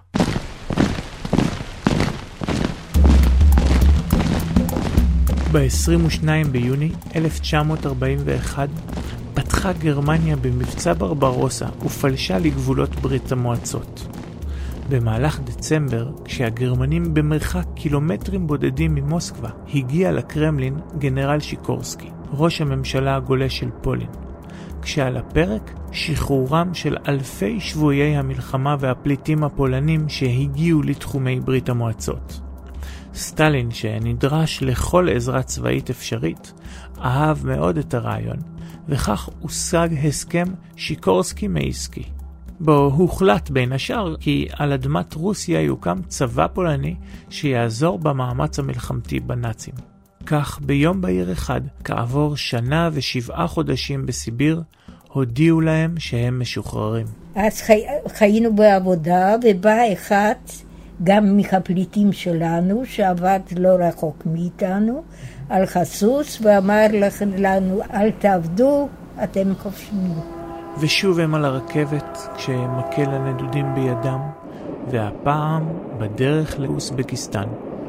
ב-עשרים ושניים ביוני אלף תשע מאות ארבעים ואחת פתחה גרמניה במבצע ברברוסה ופלשה לגבולות ברית המועצות. במהלך דצמבר, כשהגרמנים במרחק קילומטרים בודדים ממוסקבה, הגיע לקרמלין גנרל שיקורסקי, ראש הממשלה הגולה של פולין. כשעל הפרק שחרורם של אלפי שבויי המלחמה והפליטים הפולנים שהגיעו לתחומי ברית המועצות. סטלין, שנדרש לכל עזרה צבאית אפשרית, אהב מאוד את הרעיון, וכך הושג הסכם שיקורסקי-מייסקי. בו הוחלט בין השאר כי על אדמת רוסיה יוקם צבא פולני שיעזור במאמץ המלחמתי בנאצים. כך ביום בהיר אחד, כעבור שנה ושבעה חודשים בסיביר, הודיעו להם שהם משוחררים. אז חי... חיינו בעבודה, ובא אחד גם מהפליטים שלנו, שעבד לא רחוק מאיתנו, על חסוס, ואמר לנו, אל תעבדו, אתם חופשיים. ושוב הם על הרכבת כשמקל הנדודים בידם, והפעם בדרך לאוסבקיסטן.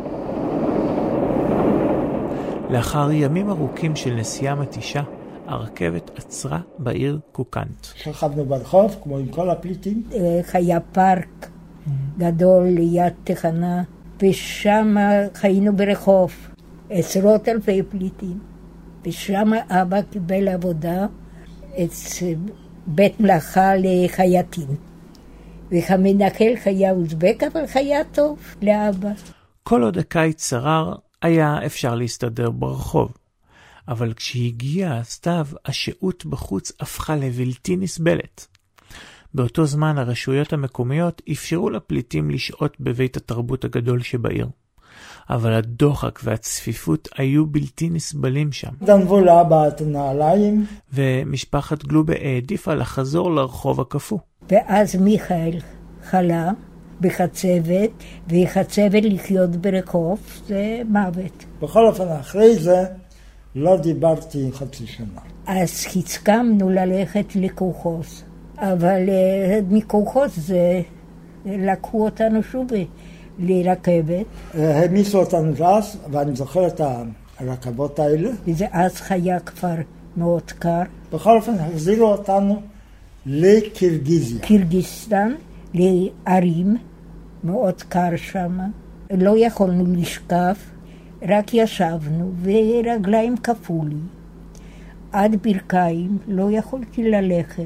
לאחר ימים ארוכים של נסיעה מתישה, הרכבת עצרה בעיר קוקנט. שכבנו ברחוב, כמו עם כל הפליטים. היה פארק גדול ליד תחנה, ושם חיינו ברחוב, עשרות אלפי פליטים. ושם אבא קיבל עבודה את בית מלאכה לחייטים. והמנחל היה אוזבק, אבל היה טוב לאבא. כל עוד הקיץ שרר, היה אפשר להסתדר ברחוב. אבל כשהגיעה סתיו, השהות בחוץ הפכה לבלתי נסבלת. באותו זמן הרשויות המקומיות אפשרו לפליטים לשהות בבית התרבות הגדול שבעיר. אבל הדוחק והצפיפות היו בלתי נסבלים שם. גנבו לאבא את הנעליים. ומשפחת גלובה העדיפה לחזור לרחוב הקפוא. ואז מיכאל חלה בחצבת, וחצבת לחיות ברחוב זה מוות. בכל אופן, אחרי זה לא דיברתי חצי שנה. אז הסכמנו ללכת לקורחוס, אבל מקורחוס זה לקחו אותנו שוב לרכבת. העמיסו אותנו אז, ואני זוכר את הרכבות האלה. וזה אז היה כבר מאוד קר. בכל אופן, החזירו אותנו לקירגיזיה. קירגיסטן, לערים, מאוד קר שם. לא יכולנו לשכב, רק ישבנו, ורגליים קפאו לי. עד ברכיים לא יכולתי ללכת,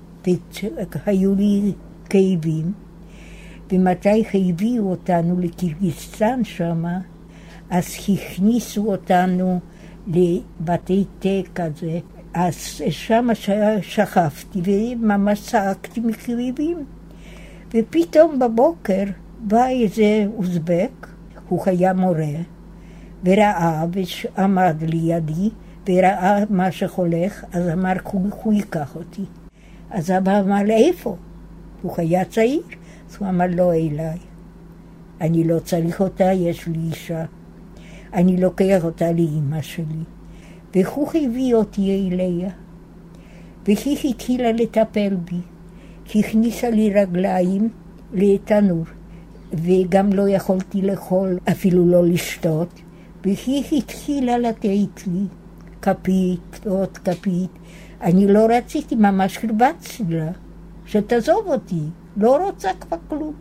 והיו לי כאבים. ומתי הביאו אותנו לקירגיסטן שם, אז הכניסו אותנו לבתי תה כזה. אז שם שכבתי וממש צעקתי מכאבים. ופתאום בבוקר בא איזה אוזבק, הוא היה מורה, וראה ועמד לידי, וראה מה שהולך, אז אמר, הוא ייקח אותי. אז אבא אמר, לאיפה? הוא היה צעיר, אז הוא אמר, לא אליי. אני לא צריך אותה, יש לי אישה. אני לוקח אותה לאמא שלי. והוא הביא אותי אליה, והיא התחילה לטפל בי. הכניסה לי רגליים לתנור, וגם לא יכולתי לאכול, אפילו לא לשתות. והיא התחילה לתת לי כפית, עוד כפית. אני לא רציתי, ממש הרבצתי לה, שתעזוב אותי, לא רוצה כבר כלום.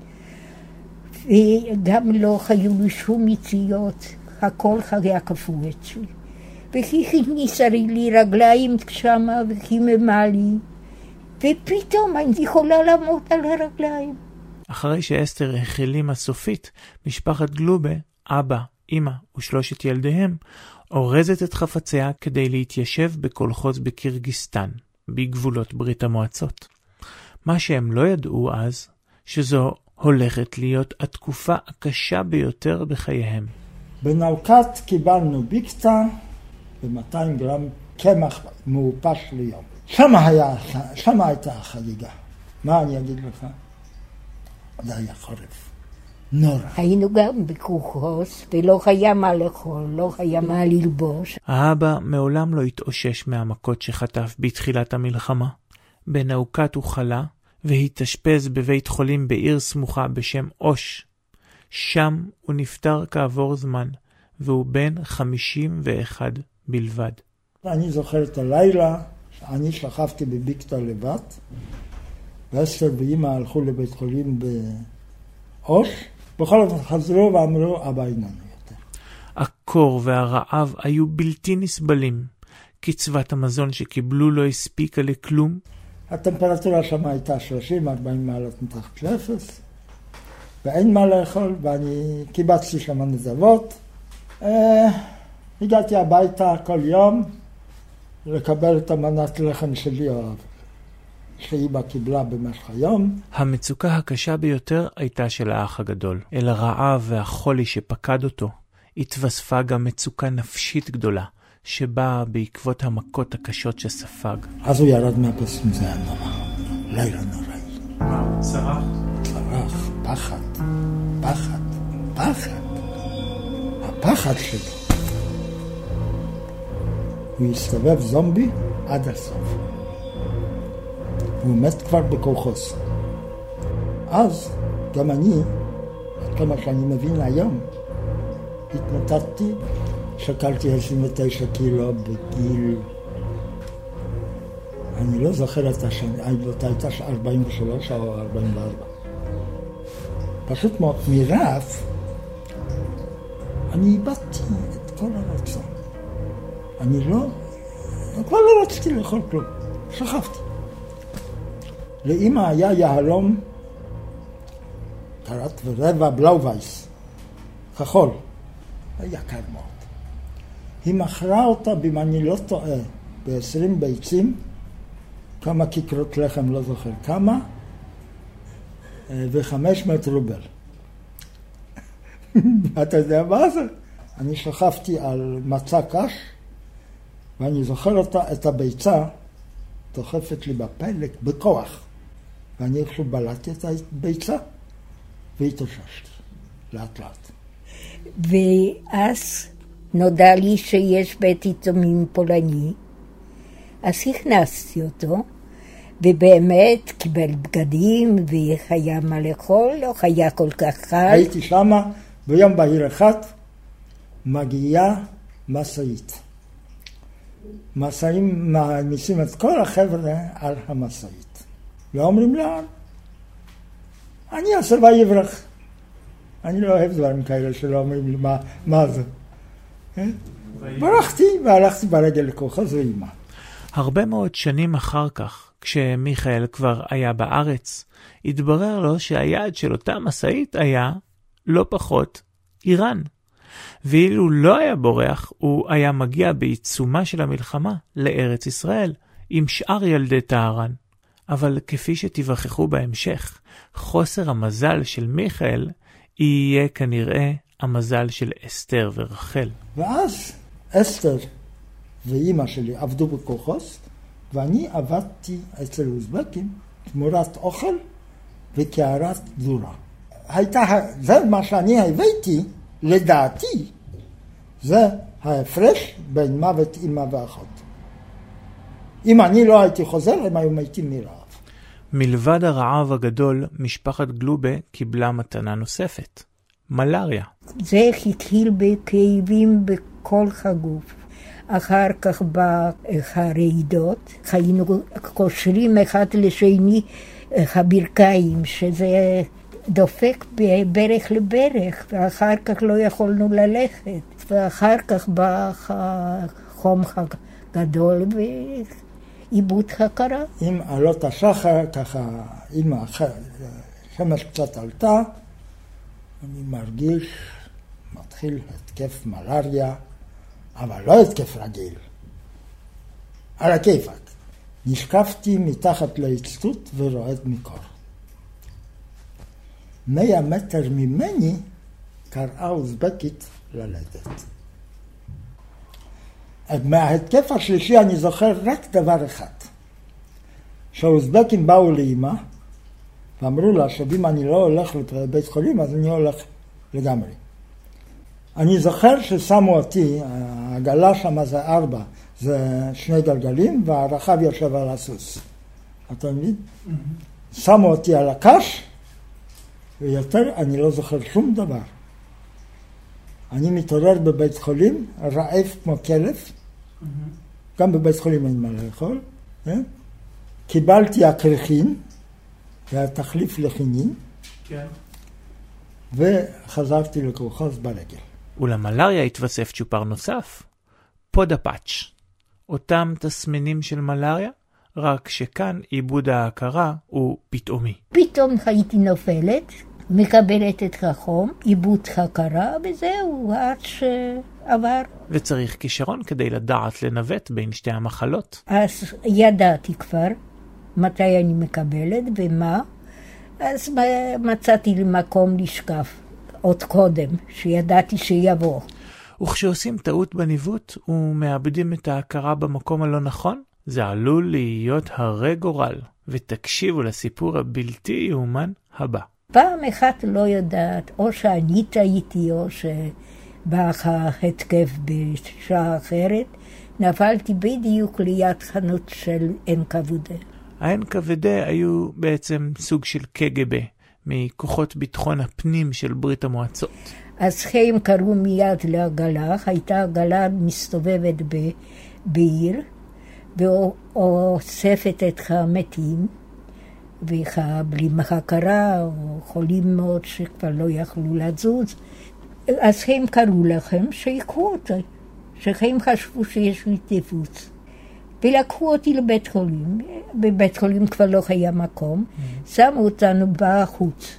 וגם לא היו לי שום מציאות, הכל היה קפוא אצלי. והיא הכניסה לי רגליים שמה וחיממה לי, ופתאום אני יכולה לעמוד על הרגליים. אחרי שאסתר החלימה סופית, משפחת גלובה, אבא, אמא ושלושת ילדיהם, אורזת את חפציה כדי להתיישב בקולחוז בקירגיסטן, בגבולות ברית המועצות. מה שהם לא ידעו אז, שזו הולכת להיות התקופה הקשה ביותר בחייהם. בנאוקת קיבלנו ביקטה ו-מאתיים גרם קמח מעופש ליום. שם היה, שם הייתה החגיגה. מה אני אגיד לך? זה היה חורף. נורא. היינו גם בקורחוס, ולא היה מה לאכול, לא היה מה ללבוש. האבא מעולם לא התאושש מהמכות שחטף בתחילת המלחמה. בנאוקת הוא חלה, והתאשפז בבית חולים בעיר סמוכה בשם אוש. שם הוא נפטר כעבור זמן, והוא בן חמישים ואחת בלבד. אני זוכר את הלילה, אני שכבתי בביקטה לבד, ואסתר ואמא הלכו לבית חולים באוש, בכל אופן חזרו ואמרו, אבא איננו יותר. הקור והרעב היו בלתי נסבלים. קצבת המזון שקיבלו לא הספיקה לכלום. הטמפרטורה שם הייתה שלושים ארבעים מעלות מתחת לאפס, ואין מה לאכול, ואני קיבצתי שם נדבות. אה, הגעתי הביתה כל יום לקבל את המנת לחם שלי או שאימא קיבלה במשך היום. המצוקה הקשה ביותר הייתה של האח הגדול. אל הרעב והחולי שפקד אותו, התווספה גם מצוקה נפשית גדולה, שבאה בעקבות המכות הקשות שספג. אז הוא ירד מהפסים, זה היה נורא. לילה נוראי. מה? צרח? צרח, פחד, פחד, פחד. הפחד שלו. הוא הסתובב זומבי עד הסוף. הוא מת כבר בקורחוס. אז גם אני, עד כמה שאני מבין היום, התמוטטתי, שקלתי עשרים ותשע קילו בגיל, אני לא זוכר את השנה, הייתה ארבעים ושלוש או ארבעים וארבע. פשוט מאוד, מרף, אני איבדתי את כל הרצון. אני לא, אני כבר לא רציתי לאכול כלום, שכבתי. לאמא היה יהלום, קרת ורבע בלאו וייס, כחול, היה יקר מאוד. היא מכרה אותה, אם אני לא טועה, ב-עשרים ביצים, כמה כיכרות לחם, לא זוכר כמה, ו-חמש מאות רובל. אתה יודע מה זה? אני שכבתי על מצע קש, ואני זוכר אותה, את הביצה, דוחפת לי בפלק בכוח. ואני איכשהו בלעתי את הביצה, והתאוששתי, לאט לאט. ואז נודע לי שיש בית יתומים פולני, אז הכנסתי אותו, ובאמת קיבל בגדים, והיה מה לאכול, לא היה כל כך קל. הייתי שמה, ביום בהיר אחד, מגיעה מסעית. מסעים מעמיסים את כל החבר'ה על המסעית. לא אומרים לאן. אני אעשה ויברח. אני לא אוהב דברים כאלה שלא אומרים לי מה, מה זה. ברחתי והלכתי ברגל לכוחז ואימא. הרבה מאוד שנים אחר כך, כשמיכאל כבר היה בארץ, התברר לו שהיעד של אותה מסעית היה לא פחות איראן. ואילו לא היה בורח, הוא היה מגיע בעיצומה של המלחמה לארץ ישראל, עם שאר ילדי טהרן. אבל כפי שתיווכחו בהמשך, חוסר המזל של מיכאל יהיה כנראה המזל של אסתר ורחל. ואז אסתר ואימא שלי עבדו בכוחוס, ואני עבדתי אצל אוזבקים תמורת אוכל וקערת דורה. הייתה, זה מה שאני הבאתי, לדעתי, זה ההפרש בין מוות אמא ואחות. אם אני לא הייתי חוזר, הם היו מתים מרעב. מלבד הרעב הגדול, משפחת גלובה קיבלה מתנה נוספת, מלריה. זה התחיל בכאבים בכל הגוף. אחר כך ברעידות, היינו קושרים אחד לשני הברכיים, שזה דופק ברך לברך, ואחר כך לא יכולנו ללכת. ואחר כך בא חום גדול ואיבוד הכרה. עם עלות השחר, ככה, עם השמש קצת עלתה, אני מרגיש, מתחיל התקף מלריה, אבל לא התקף רגיל. על הכיפק. נשקפתי מתחת להצטות ורועד מקור. מאה מטר ממני קראה אוזבקית ללדת. מההתקף השלישי אני זוכר רק דבר אחד. שהאוזבקים באו לאמא ואמרו לה שאם אני לא הולך לבית חולים אז אני הולך לגמרי. אני זוכר ששמו אותי, הגלה שם זה ארבע, זה שני גלגלים והרחב יושב על הסוס. אתה מבין? Mm-hmm. שמו אותי על הקש ויותר אני לא זוכר שום דבר. אני מתעורר בבית חולים, רעב כמו כלב, mm-hmm. גם בבית חולים אין מה לאכול. אה? קיבלתי הקרחין, זה התחליף לכינין, כן. וחזרתי לכוחז ברגל. ולמלריה התווסף צ'ופר נוסף, פודפאץ'. אותם תסמינים של מלריה, רק שכאן עיבוד ההכרה הוא פתאומי. פתאום הייתי נופלת, מקבלת את החום, עיבוד הכרה, וזהו, עד שעבר. וצריך כישרון כדי לדעת לנווט בין שתי המחלות. אז ידעתי כבר מתי אני מקבלת ומה, אז מצאתי לי מקום לשקף עוד קודם, שידעתי שיבוא. וכשעושים טעות בניווט ומאבדים את ההכרה במקום הלא נכון, זה עלול להיות הרי גורל, ותקשיבו לסיפור הבלתי יאומן הבא. פעם אחת לא יודעת, או שאני טעיתי, או שבא התקף בשעה אחרת, נפלתי בדיוק ליד חנות של אן קה וי די. ה-אן קה וי די היו בעצם סוג של קה גה בי, מכוחות ביטחון הפנים של ברית המועצות. אז הם קראו מיד לעגלה, הייתה עגלה מסתובבת ב- בעיר, ואוספת את המתים, ובלי הכרה, או חולים מאוד שכבר לא יכלו לזוז. אז הם קראו לכם שיקחו אותי, שהם חשבו שיש לי טיפוס. ולקחו אותי לבית חולים, בבית חולים כבר לא היה מקום, mm-hmm. שמו אותנו בחוץ.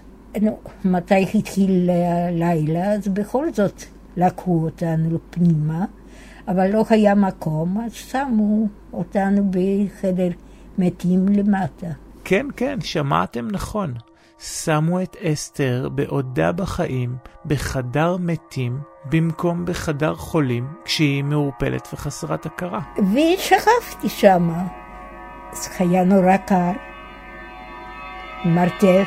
מתי התחיל לילה, אז בכל זאת לקחו אותנו פנימה, אבל לא היה מקום, אז שמו אותנו בחדר מתים למטה. כן, כן, שמעתם נכון. שמו את אסתר בעודה בחיים בחדר מתים במקום בחדר חולים כשהיא מעורפלת וחסרת הכרה. ושכבתי שמה. אז היה נורא קר, מרתף.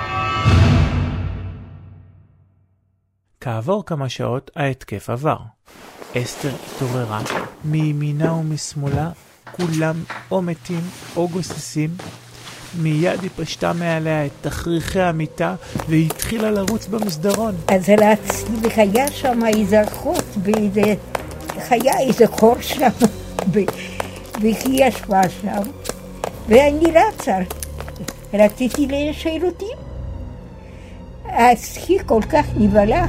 כעבור כמה שעות ההתקף עבר. אסתר התעוררה, מימינה ומשמאלה, כולם או מתים או גוססים. מיד היא פשטה מעליה את תכריכי המיטה והתחילה לרוץ במסדרון. אז רצתי והיה שם איזה אחות, באיזה, היה איזה חור שם, והיא ישבה שם, ואני רצה, רציתי לשירותים. אז היא כל כך נבהלה.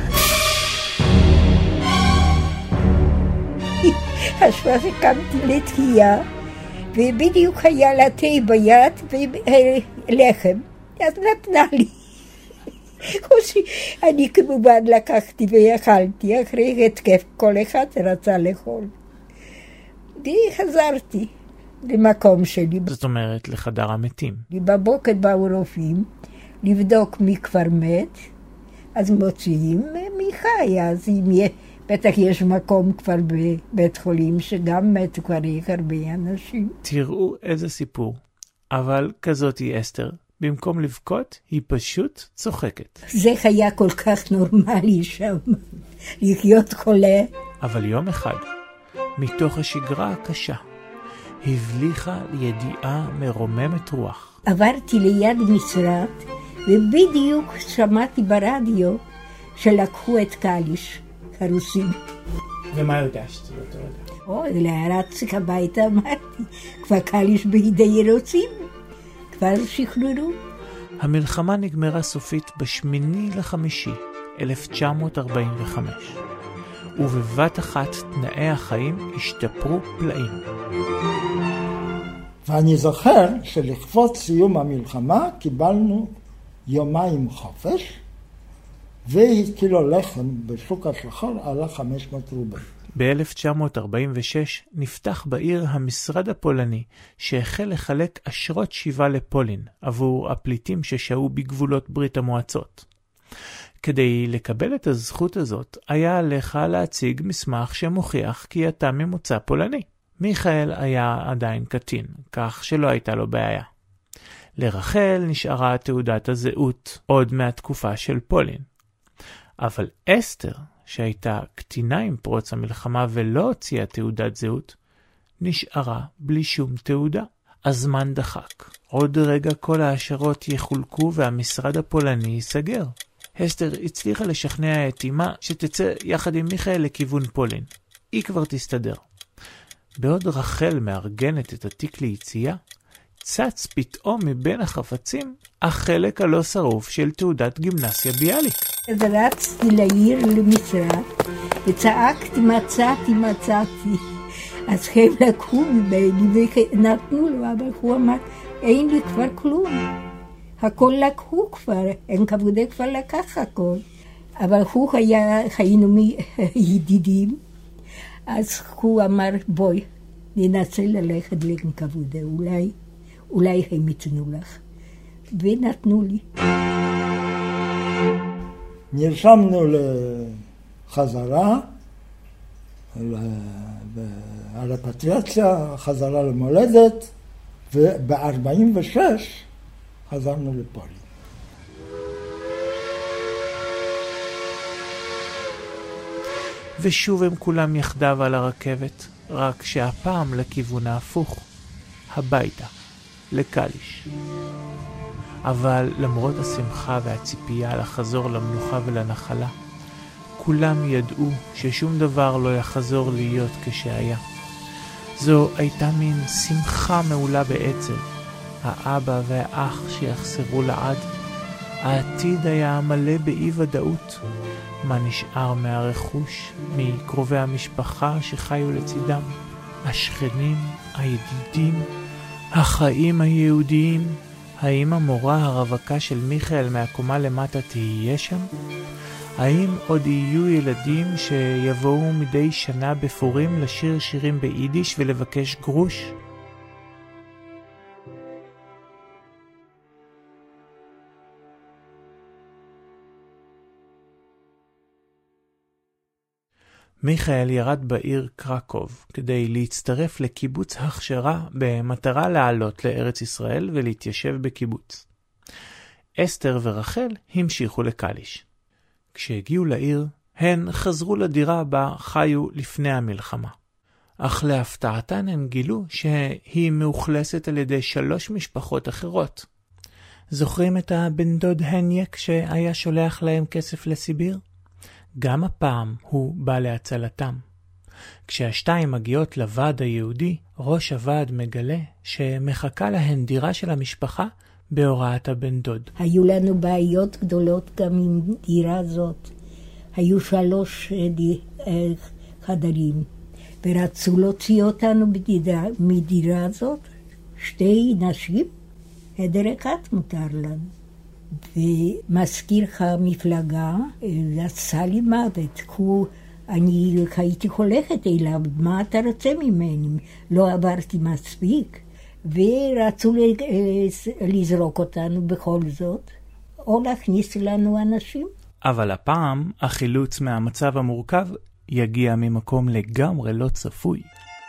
חשבה שקמתי לתחייה, ובדיוק היה לה תה ביד ולחם, אז נתנה לי. אני כמובן לקחתי ואכלתי, אחרי התקף כל אחד רצה לאכול. וחזרתי למקום שלי. זאת אומרת, לחדר המתים. בבוקר באו רופאים לבדוק מי כבר מת, אז מוציאים מי חי, אז אם יהיה, בטח יש מקום כבר בבית חולים שגם מת כבר הרבה אנשים. תראו איזה סיפור. אבל כזאת היא אסתר. במקום לבכות, היא פשוט צוחקת. זה היה כל כך נורמלי שם, לחיות חולה. אבל יום אחד, מתוך השגרה הקשה, הבליחה ידיעה מרוממת רוח. עברתי ליד משרד, ובדיוק שמעתי ברדיו שלקחו את קליש, הרוסים. ומה הרגשת באותו רגע? או, להרצתי הביתה, אמרתי, כבר קליש בידי רוסים, כבר שחררו. המלחמה נגמרה סופית בשמיני לחמישי, אלף תשע מאות ארבעים וחמש, ובבת אחת תנאי החיים השתפרו פלאים. ואני זוכר שלכבוד סיום המלחמה קיבלנו יומיים חופש, והקילו לחם בשוק השחור עלה חמש מאות רובל. ב-אלף תשע מאות ארבעים ושש נפתח בעיר המשרד הפולני שהחל לחלק אשרות שיבה לפולין עבור הפליטים ששהו בגבולות ברית המועצות. כדי לקבל את הזכות הזאת היה עליך להציג מסמך שמוכיח כי אתה ממוצא פולני. מיכאל היה עדיין קטין, כך שלא הייתה לו בעיה. לרחל נשארה תעודת הזהות עוד מהתקופה של פולין. אבל אסתר, שהייתה קטינה עם פרוץ המלחמה ולא הוציאה תעודת זהות, נשארה בלי שום תעודה. הזמן דחק. עוד רגע כל האשרות יחולקו והמשרד הפולני ייסגר. אסתר הצליחה לשכנע את אמה שתצא יחד עם מיכאל לכיוון פולין. היא כבר תסתדר. בעוד רחל מארגנת את התיק ליציאה, צץ פתאום מבין החפצים החלק הלא שרוף של תעודת גימנסיה ביאליק. אז רצתי לעיר למשרד וצעקתי מצאתי מצאתי. אז הם לקחו ממני ונתנו לו, אבל הוא אמר אין לי כבר כלום. הכל לקחו כבר, אין כבודי כבר לקח הכל. אבל הוא היה, היינו ידידים, אז הוא אמר בואי ננסה ללכת לכבודי, אולי אולי הם יתנו לך. ונתנו לי. נרשמנו לחזרה, הרפטריאציה, חזרה למולדת, וב-ארבעים ושש חזרנו לפולין. ושוב הם כולם יחדיו על הרכבת, רק שהפעם לכיוון ההפוך, הביתה, לקליש. אבל למרות השמחה והציפייה לחזור למנוחה ולנחלה, כולם ידעו ששום דבר לא יחזור להיות כשהיה. זו הייתה מין שמחה מעולה בעצם. האבא והאח שיחסרו לעד. העתיד היה מלא באי ודאות. מה נשאר מהרכוש, מקרובי המשפחה שחיו לצידם? השכנים, הידידים, החיים היהודיים. האם המורה הרווקה של מיכאל מהקומה למטה תהיה שם? האם עוד יהיו ילדים שיבואו מדי שנה בפורים לשיר שירים ביידיש ולבקש גרוש? מיכאל ירד בעיר קרקוב כדי להצטרף לקיבוץ הכשרה במטרה לעלות לארץ ישראל ולהתיישב בקיבוץ. אסתר ורחל המשיכו לקליש. כשהגיעו לעיר, הן חזרו לדירה בה חיו לפני המלחמה. אך להפתעתן הן גילו שהיא מאוכלסת על ידי שלוש משפחות אחרות. זוכרים את הבן דוד הניק שהיה שולח להם כסף לסיביר? גם הפעם הוא בא להצלתם. כשהשתיים מגיעות לוועד היהודי, ראש הוועד מגלה שמחכה להן דירה של המשפחה בהוראת הבן דוד. היו לנו בעיות גדולות גם עם דירה זאת. היו שלוש חדרים, ורצו להוציא אותנו מדירה, מדירה זאת. שתי נשים, חדר אחד מותר לנו. ומזכיר המפלגה עשה לי מוות, אני הייתי הולכת אליו, מה אתה רוצה ממני? לא עברתי מספיק, ורצו לזרוק אותנו בכל זאת, או להכניס לנו אנשים. אבל הפעם החילוץ מהמצב המורכב יגיע ממקום לגמרי לא צפוי.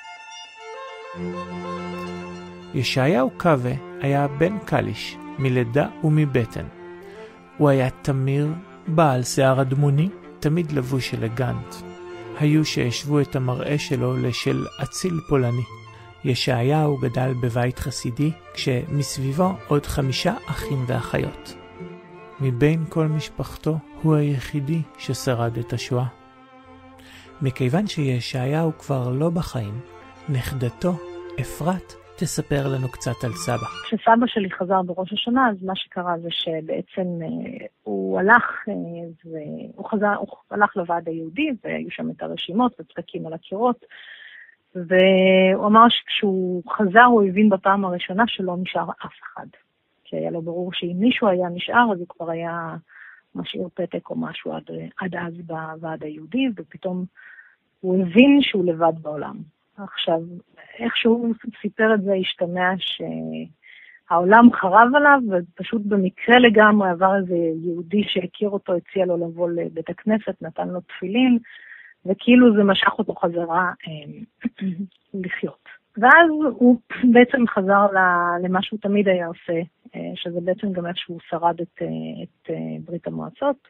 ישעיהו קווה היה בן קליש, מלידה ומבטן. הוא היה תמיר, בעל שיער אדמוני, תמיד לבוש אלגנט. היו שהשוו את המראה שלו לשל אציל פולני. ישעיהו גדל בבית חסידי, כשמסביבו עוד חמישה אחים ואחיות. מבין כל משפחתו הוא היחידי ששרד את השואה. מכיוון שישעיהו כבר לא בחיים, נכדתו, אפרת, תספר לנו קצת על סבא. כשסבא שלי חזר בראש השנה, אז מה שקרה זה שבעצם אה, הוא הלך, אה, והוא חזר, הוא הלך לוועד היהודי, והיו שם את הרשימות ופתקים על הקירות, והוא אמר שכשהוא חזר הוא הבין בפעם הראשונה שלא נשאר אף אחד. כי היה לו ברור שאם מישהו היה נשאר, אז הוא כבר היה משאיר פתק או משהו עד, עד אז בוועד היהודי, ופתאום הוא הבין שהוא לבד בעולם. עכשיו, איכשהו סיפר את זה, השתמע שהעולם חרב עליו, ופשוט במקרה לגמרי עבר איזה יהודי שהכיר אותו, הציע לו לבוא לבית הכנסת, נתן לו תפילין, וכאילו זה משך אותו חזרה אה, לחיות. ואז הוא בעצם חזר למה שהוא תמיד היה עושה, אה, שזה בעצם גם איכשהו שרד את, את ברית המועצות,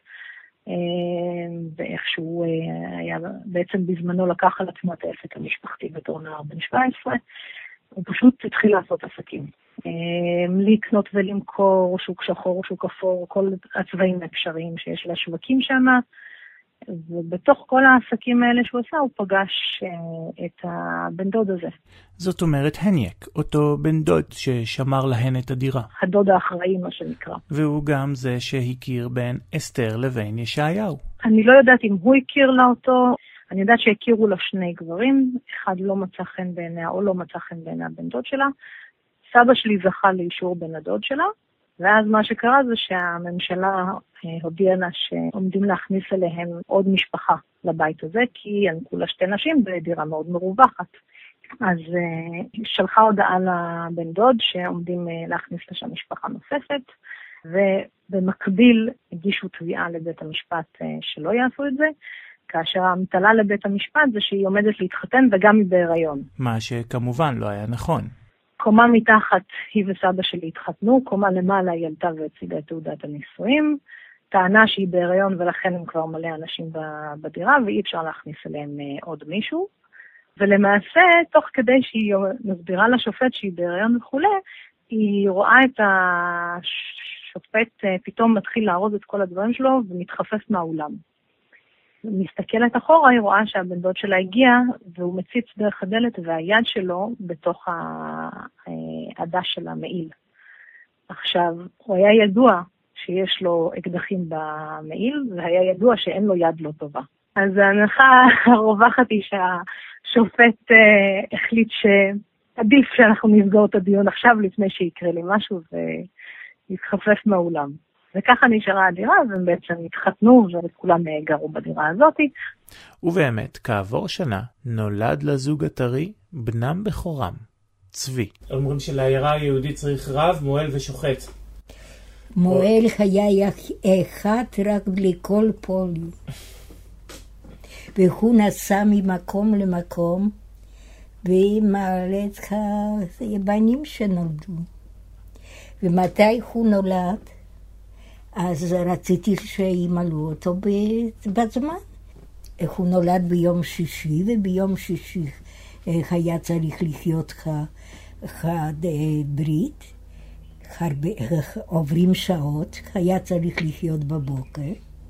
ואיכשהו היה בעצם בזמנו לקח על עצמו את העסק המשפחתי בתור נער בן שבע עשרה, הוא פשוט התחיל לעשות עסקים. לקנות ולמכור, שוק שחור, שוק אפור, כל הצבעים האפשריים שיש לשווקים שם, ובתוך כל העסקים האלה שהוא עשה, הוא פגש את הבן דוד הזה. זאת אומרת הניק, אותו בן דוד ששמר להן את הדירה. הדוד האחראי, מה שנקרא. והוא גם זה שהכיר בין אסתר לבין ישעיהו. אני לא יודעת אם הוא הכיר לה אותו, אני יודעת שהכירו לה שני גברים, אחד לא מצא חן בעיניה או לא מצא חן בעיניה בן דוד שלה. סבא שלי זכה לאישור בן הדוד שלה, ואז מה שקרה זה שהממשלה הודיעה לה שעומדים להכניס אליהם עוד משפחה לבית הזה, כי הן כולה שתי נשים בדירה מאוד מרווחת. אז שלחה הודעה לבן דוד שעומדים להכניס לשם משפחה נוספת, ובמקביל הגישו תביעה לבית המשפט שלא יעשו את זה, כאשר המטלה לבית המשפט זה שהיא עומדת להתחתן וגם היא בהיריון. מה שכמובן לא היה נכון. קומה מתחת היא וסבא שלי התחתנו, קומה למעלה היא ילדה והציגה את תעודת הנישואים, טענה שהיא בהיריון ולכן הם כבר מלא אנשים בדירה ואי אפשר להכניס אליהם עוד מישהו. ולמעשה, תוך כדי שהיא מסבירה לשופט שהיא בהיריון וכו', היא רואה את השופט פתאום מתחיל להרוז את כל הדברים שלו ומתחפש מהאולם. מסתכלת אחורה, היא רואה שהבן דוד שלה הגיע, והוא מציץ דרך הדלת, והיד שלו בתוך העדה של המעיל. עכשיו, הוא היה ידוע שיש לו אקדחים במעיל, והיה ידוע שאין לו יד לא טובה. אז ההנחה הרווחת היא שהשופט אה, החליט שעדיף שאנחנו נסגור את הדיון עכשיו, לפני שיקרה לי משהו, ויתחפף מהאולם. וככה נשארה הדירה, והם בעצם התחתנו וכולם גרו בדירה הזאת. ובאמת, כעבור שנה, נולד לזוג הטרי בנם בכורם, צבי. אומרים שלעיירה היהודית צריך רב, מועל ושוחט. מועל היה אחד רק בלי כל פולי. והוא נסע ממקום למקום, ומעלה את הבנים שנולדו. ומתי הוא נולד? אז רציתי שימלאו אותו בזמן. הוא נולד ביום שישי, וביום שישי היה צריך לחיות חד ברית. הרבה, עוברים שעות, היה צריך לחיות בבוקר.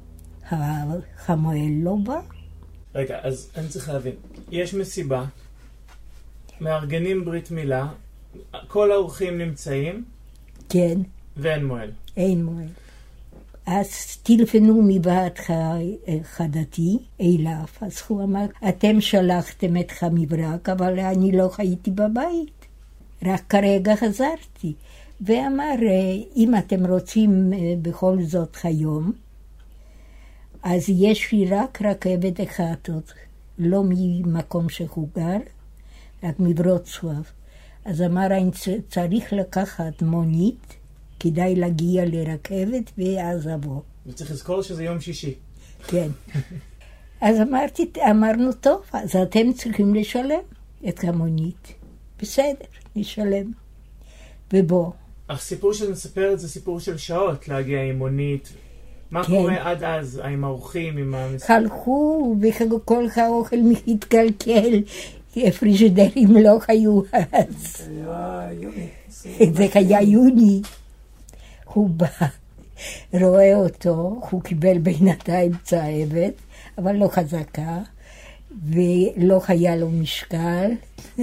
המועל לא בא. רגע, אז אני צריך להבין. יש מסיבה, מארגנים ברית מילה, כל האורחים נמצאים. כן. ואין מועל. אין מועל. אז טלפנו מבעד חדתי אליו, אז הוא אמר, אתם שלחתם את חמיברק, אבל אני לא הייתי בבית. רק כרגע חזרתי. ואמר, אם אתם רוצים בכל זאת היום, אז יש לי רק רכבת אחת עוד, לא ממקום שהוא גר, רק מברוצלב. אז אמר, אני צריך לקחת מונית, כדאי להגיע לרכבת ואז אבוא. וצריך לזכור שזה יום שישי. כן. אז אמרתי, אמרנו, טוב, אז אתם צריכים לשלם את המונית. בסדר, נשלם. ובוא. הסיפור שנספר זה סיפור של שעות, להגיע עם מונית. מה כן. קורה עד אז, עם האורחים, עם המס... הלכו, וכל האוכל מתקלקל, הפריג'דרים לא היו אז. זה היה יוני. הוא בא, רואה אותו, הוא קיבל בינתיים צהבת, אבל לא חזקה, ולא היה לו משקל.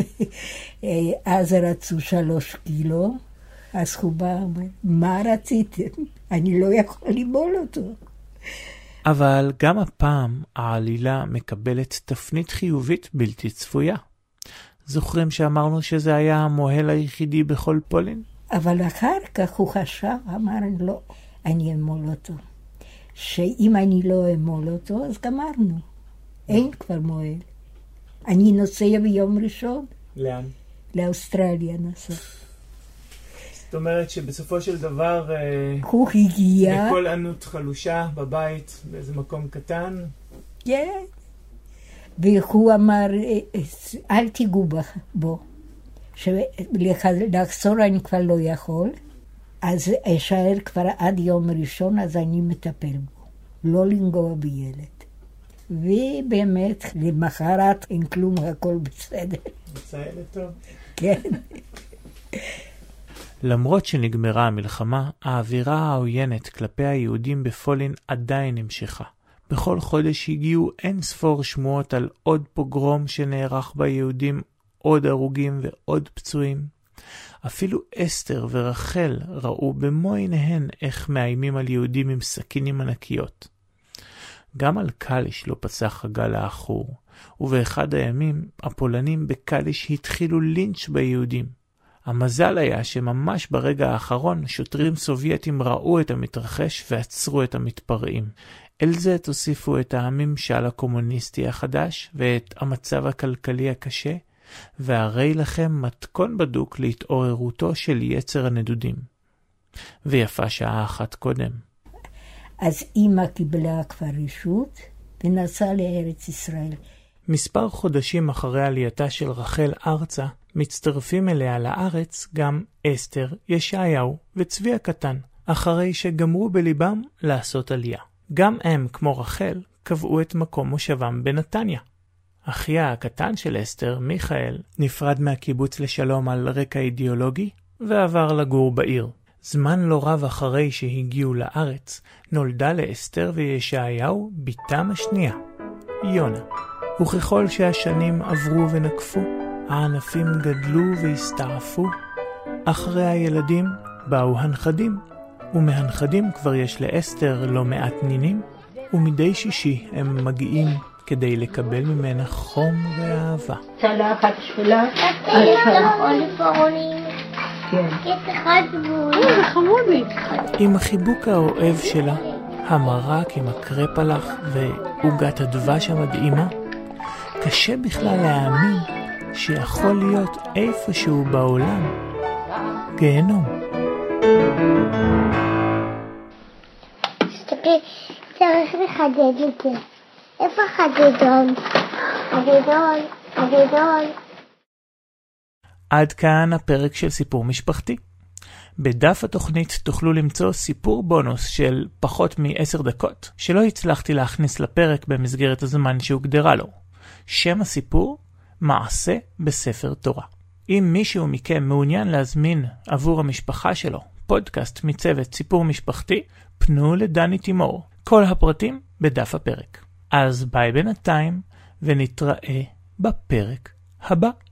אז רצו שלוש קילו, אז הוא בא, מה רציתם? אני לא יכול למול אותו. אבל גם הפעם העלילה מקבלת תפנית חיובית בלתי צפויה. זוכרים שאמרנו שזה היה המוהל היחידי בכל פולין? אבל אחר כך הוא חשב, אמר, לא, אני אמול אותו. שאם אני לא אמול אותו, אז גמרנו. אין כבר מועל. אני נוסע ביום ראשון. לאן? לאוסטרליה נסע. זאת אומרת שבסופו של דבר... הוא הגיע... בכל ענות חלושה בבית, באיזה מקום קטן. כן. והוא אמר, אל תיגעו בו. שלחזור אני כבר לא יכול, אז אשאר כבר עד יום ראשון, אז אני מטפל בו. לא לנגוע בילד. ובאמת, למחרת אין כלום, הכל בסדר. מצא ילד טוב. כן. למרות שנגמרה המלחמה, האווירה העוינת כלפי היהודים בפולין עדיין נמשכה. בכל חודש הגיעו אין ספור שמועות על עוד פוגרום שנערך ביהודים, עוד הרוגים ועוד פצועים. אפילו אסתר ורחל ראו במו עיניהן איך מאיימים על יהודים עם סכינים ענקיות. גם על קליש לא פסח הגל האחור, ובאחד הימים הפולנים בקליש התחילו לינץ' ביהודים. המזל היה שממש ברגע האחרון שוטרים סובייטים ראו את המתרחש ועצרו את המתפרעים. אל זה תוסיפו את הממשל הקומוניסטי החדש ואת המצב הכלכלי הקשה, והרי לכם מתכון בדוק להתעוררותו של יצר הנדודים. ויפה שעה אחת קודם. אז אמא קיבלה כבר רשות ונסעה לארץ ישראל. מספר חודשים אחרי עלייתה של רחל ארצה, מצטרפים אליה לארץ גם אסתר, ישעיהו וצבי הקטן, אחרי שגמרו בליבם לעשות עלייה. גם הם, כמו רחל, קבעו את מקום מושבם בנתניה. אחיה הקטן של אסתר, מיכאל, נפרד מהקיבוץ לשלום על רקע אידיאולוגי, ועבר לגור בעיר. זמן לא רב אחרי שהגיעו לארץ, נולדה לאסתר וישעיהו בתם השנייה, יונה. וככל שהשנים עברו ונקפו, הענפים גדלו והסתעפו. אחרי הילדים באו הנכדים, ומהנכדים כבר יש לאסתר לא מעט נינים, ומדי שישי הם מגיעים כדי לקבל ממנה חום ואהבה. צלחת שלה, תקני אותך עוד לפעמים. כן. קץ אחד גבול. זה חמודי. עם החיבוק האוהב שלה, המרק עם הקרפ הלך ועוגת הדבש המדהימה, קשה בכלל להאמין שיכול להיות איפשהו בעולם גיהנום. תסתכלי, צריך לחדד את זה. איפה החדדון? חדדון, חדדון. עד כאן הפרק של סיפור משפחתי. בדף התוכנית תוכלו למצוא סיפור בונוס של פחות מעשר דקות, שלא הצלחתי להכניס לפרק במסגרת הזמן שהוגדרה לו. שם הסיפור, מעשה בספר תורה. אם מישהו מכם מעוניין להזמין עבור המשפחה שלו פודקאסט מצוות סיפור משפחתי, פנו לדני תימור. כל הפרטים בדף הפרק. אז ביי בינתיים, ונתראה בפרק הבא.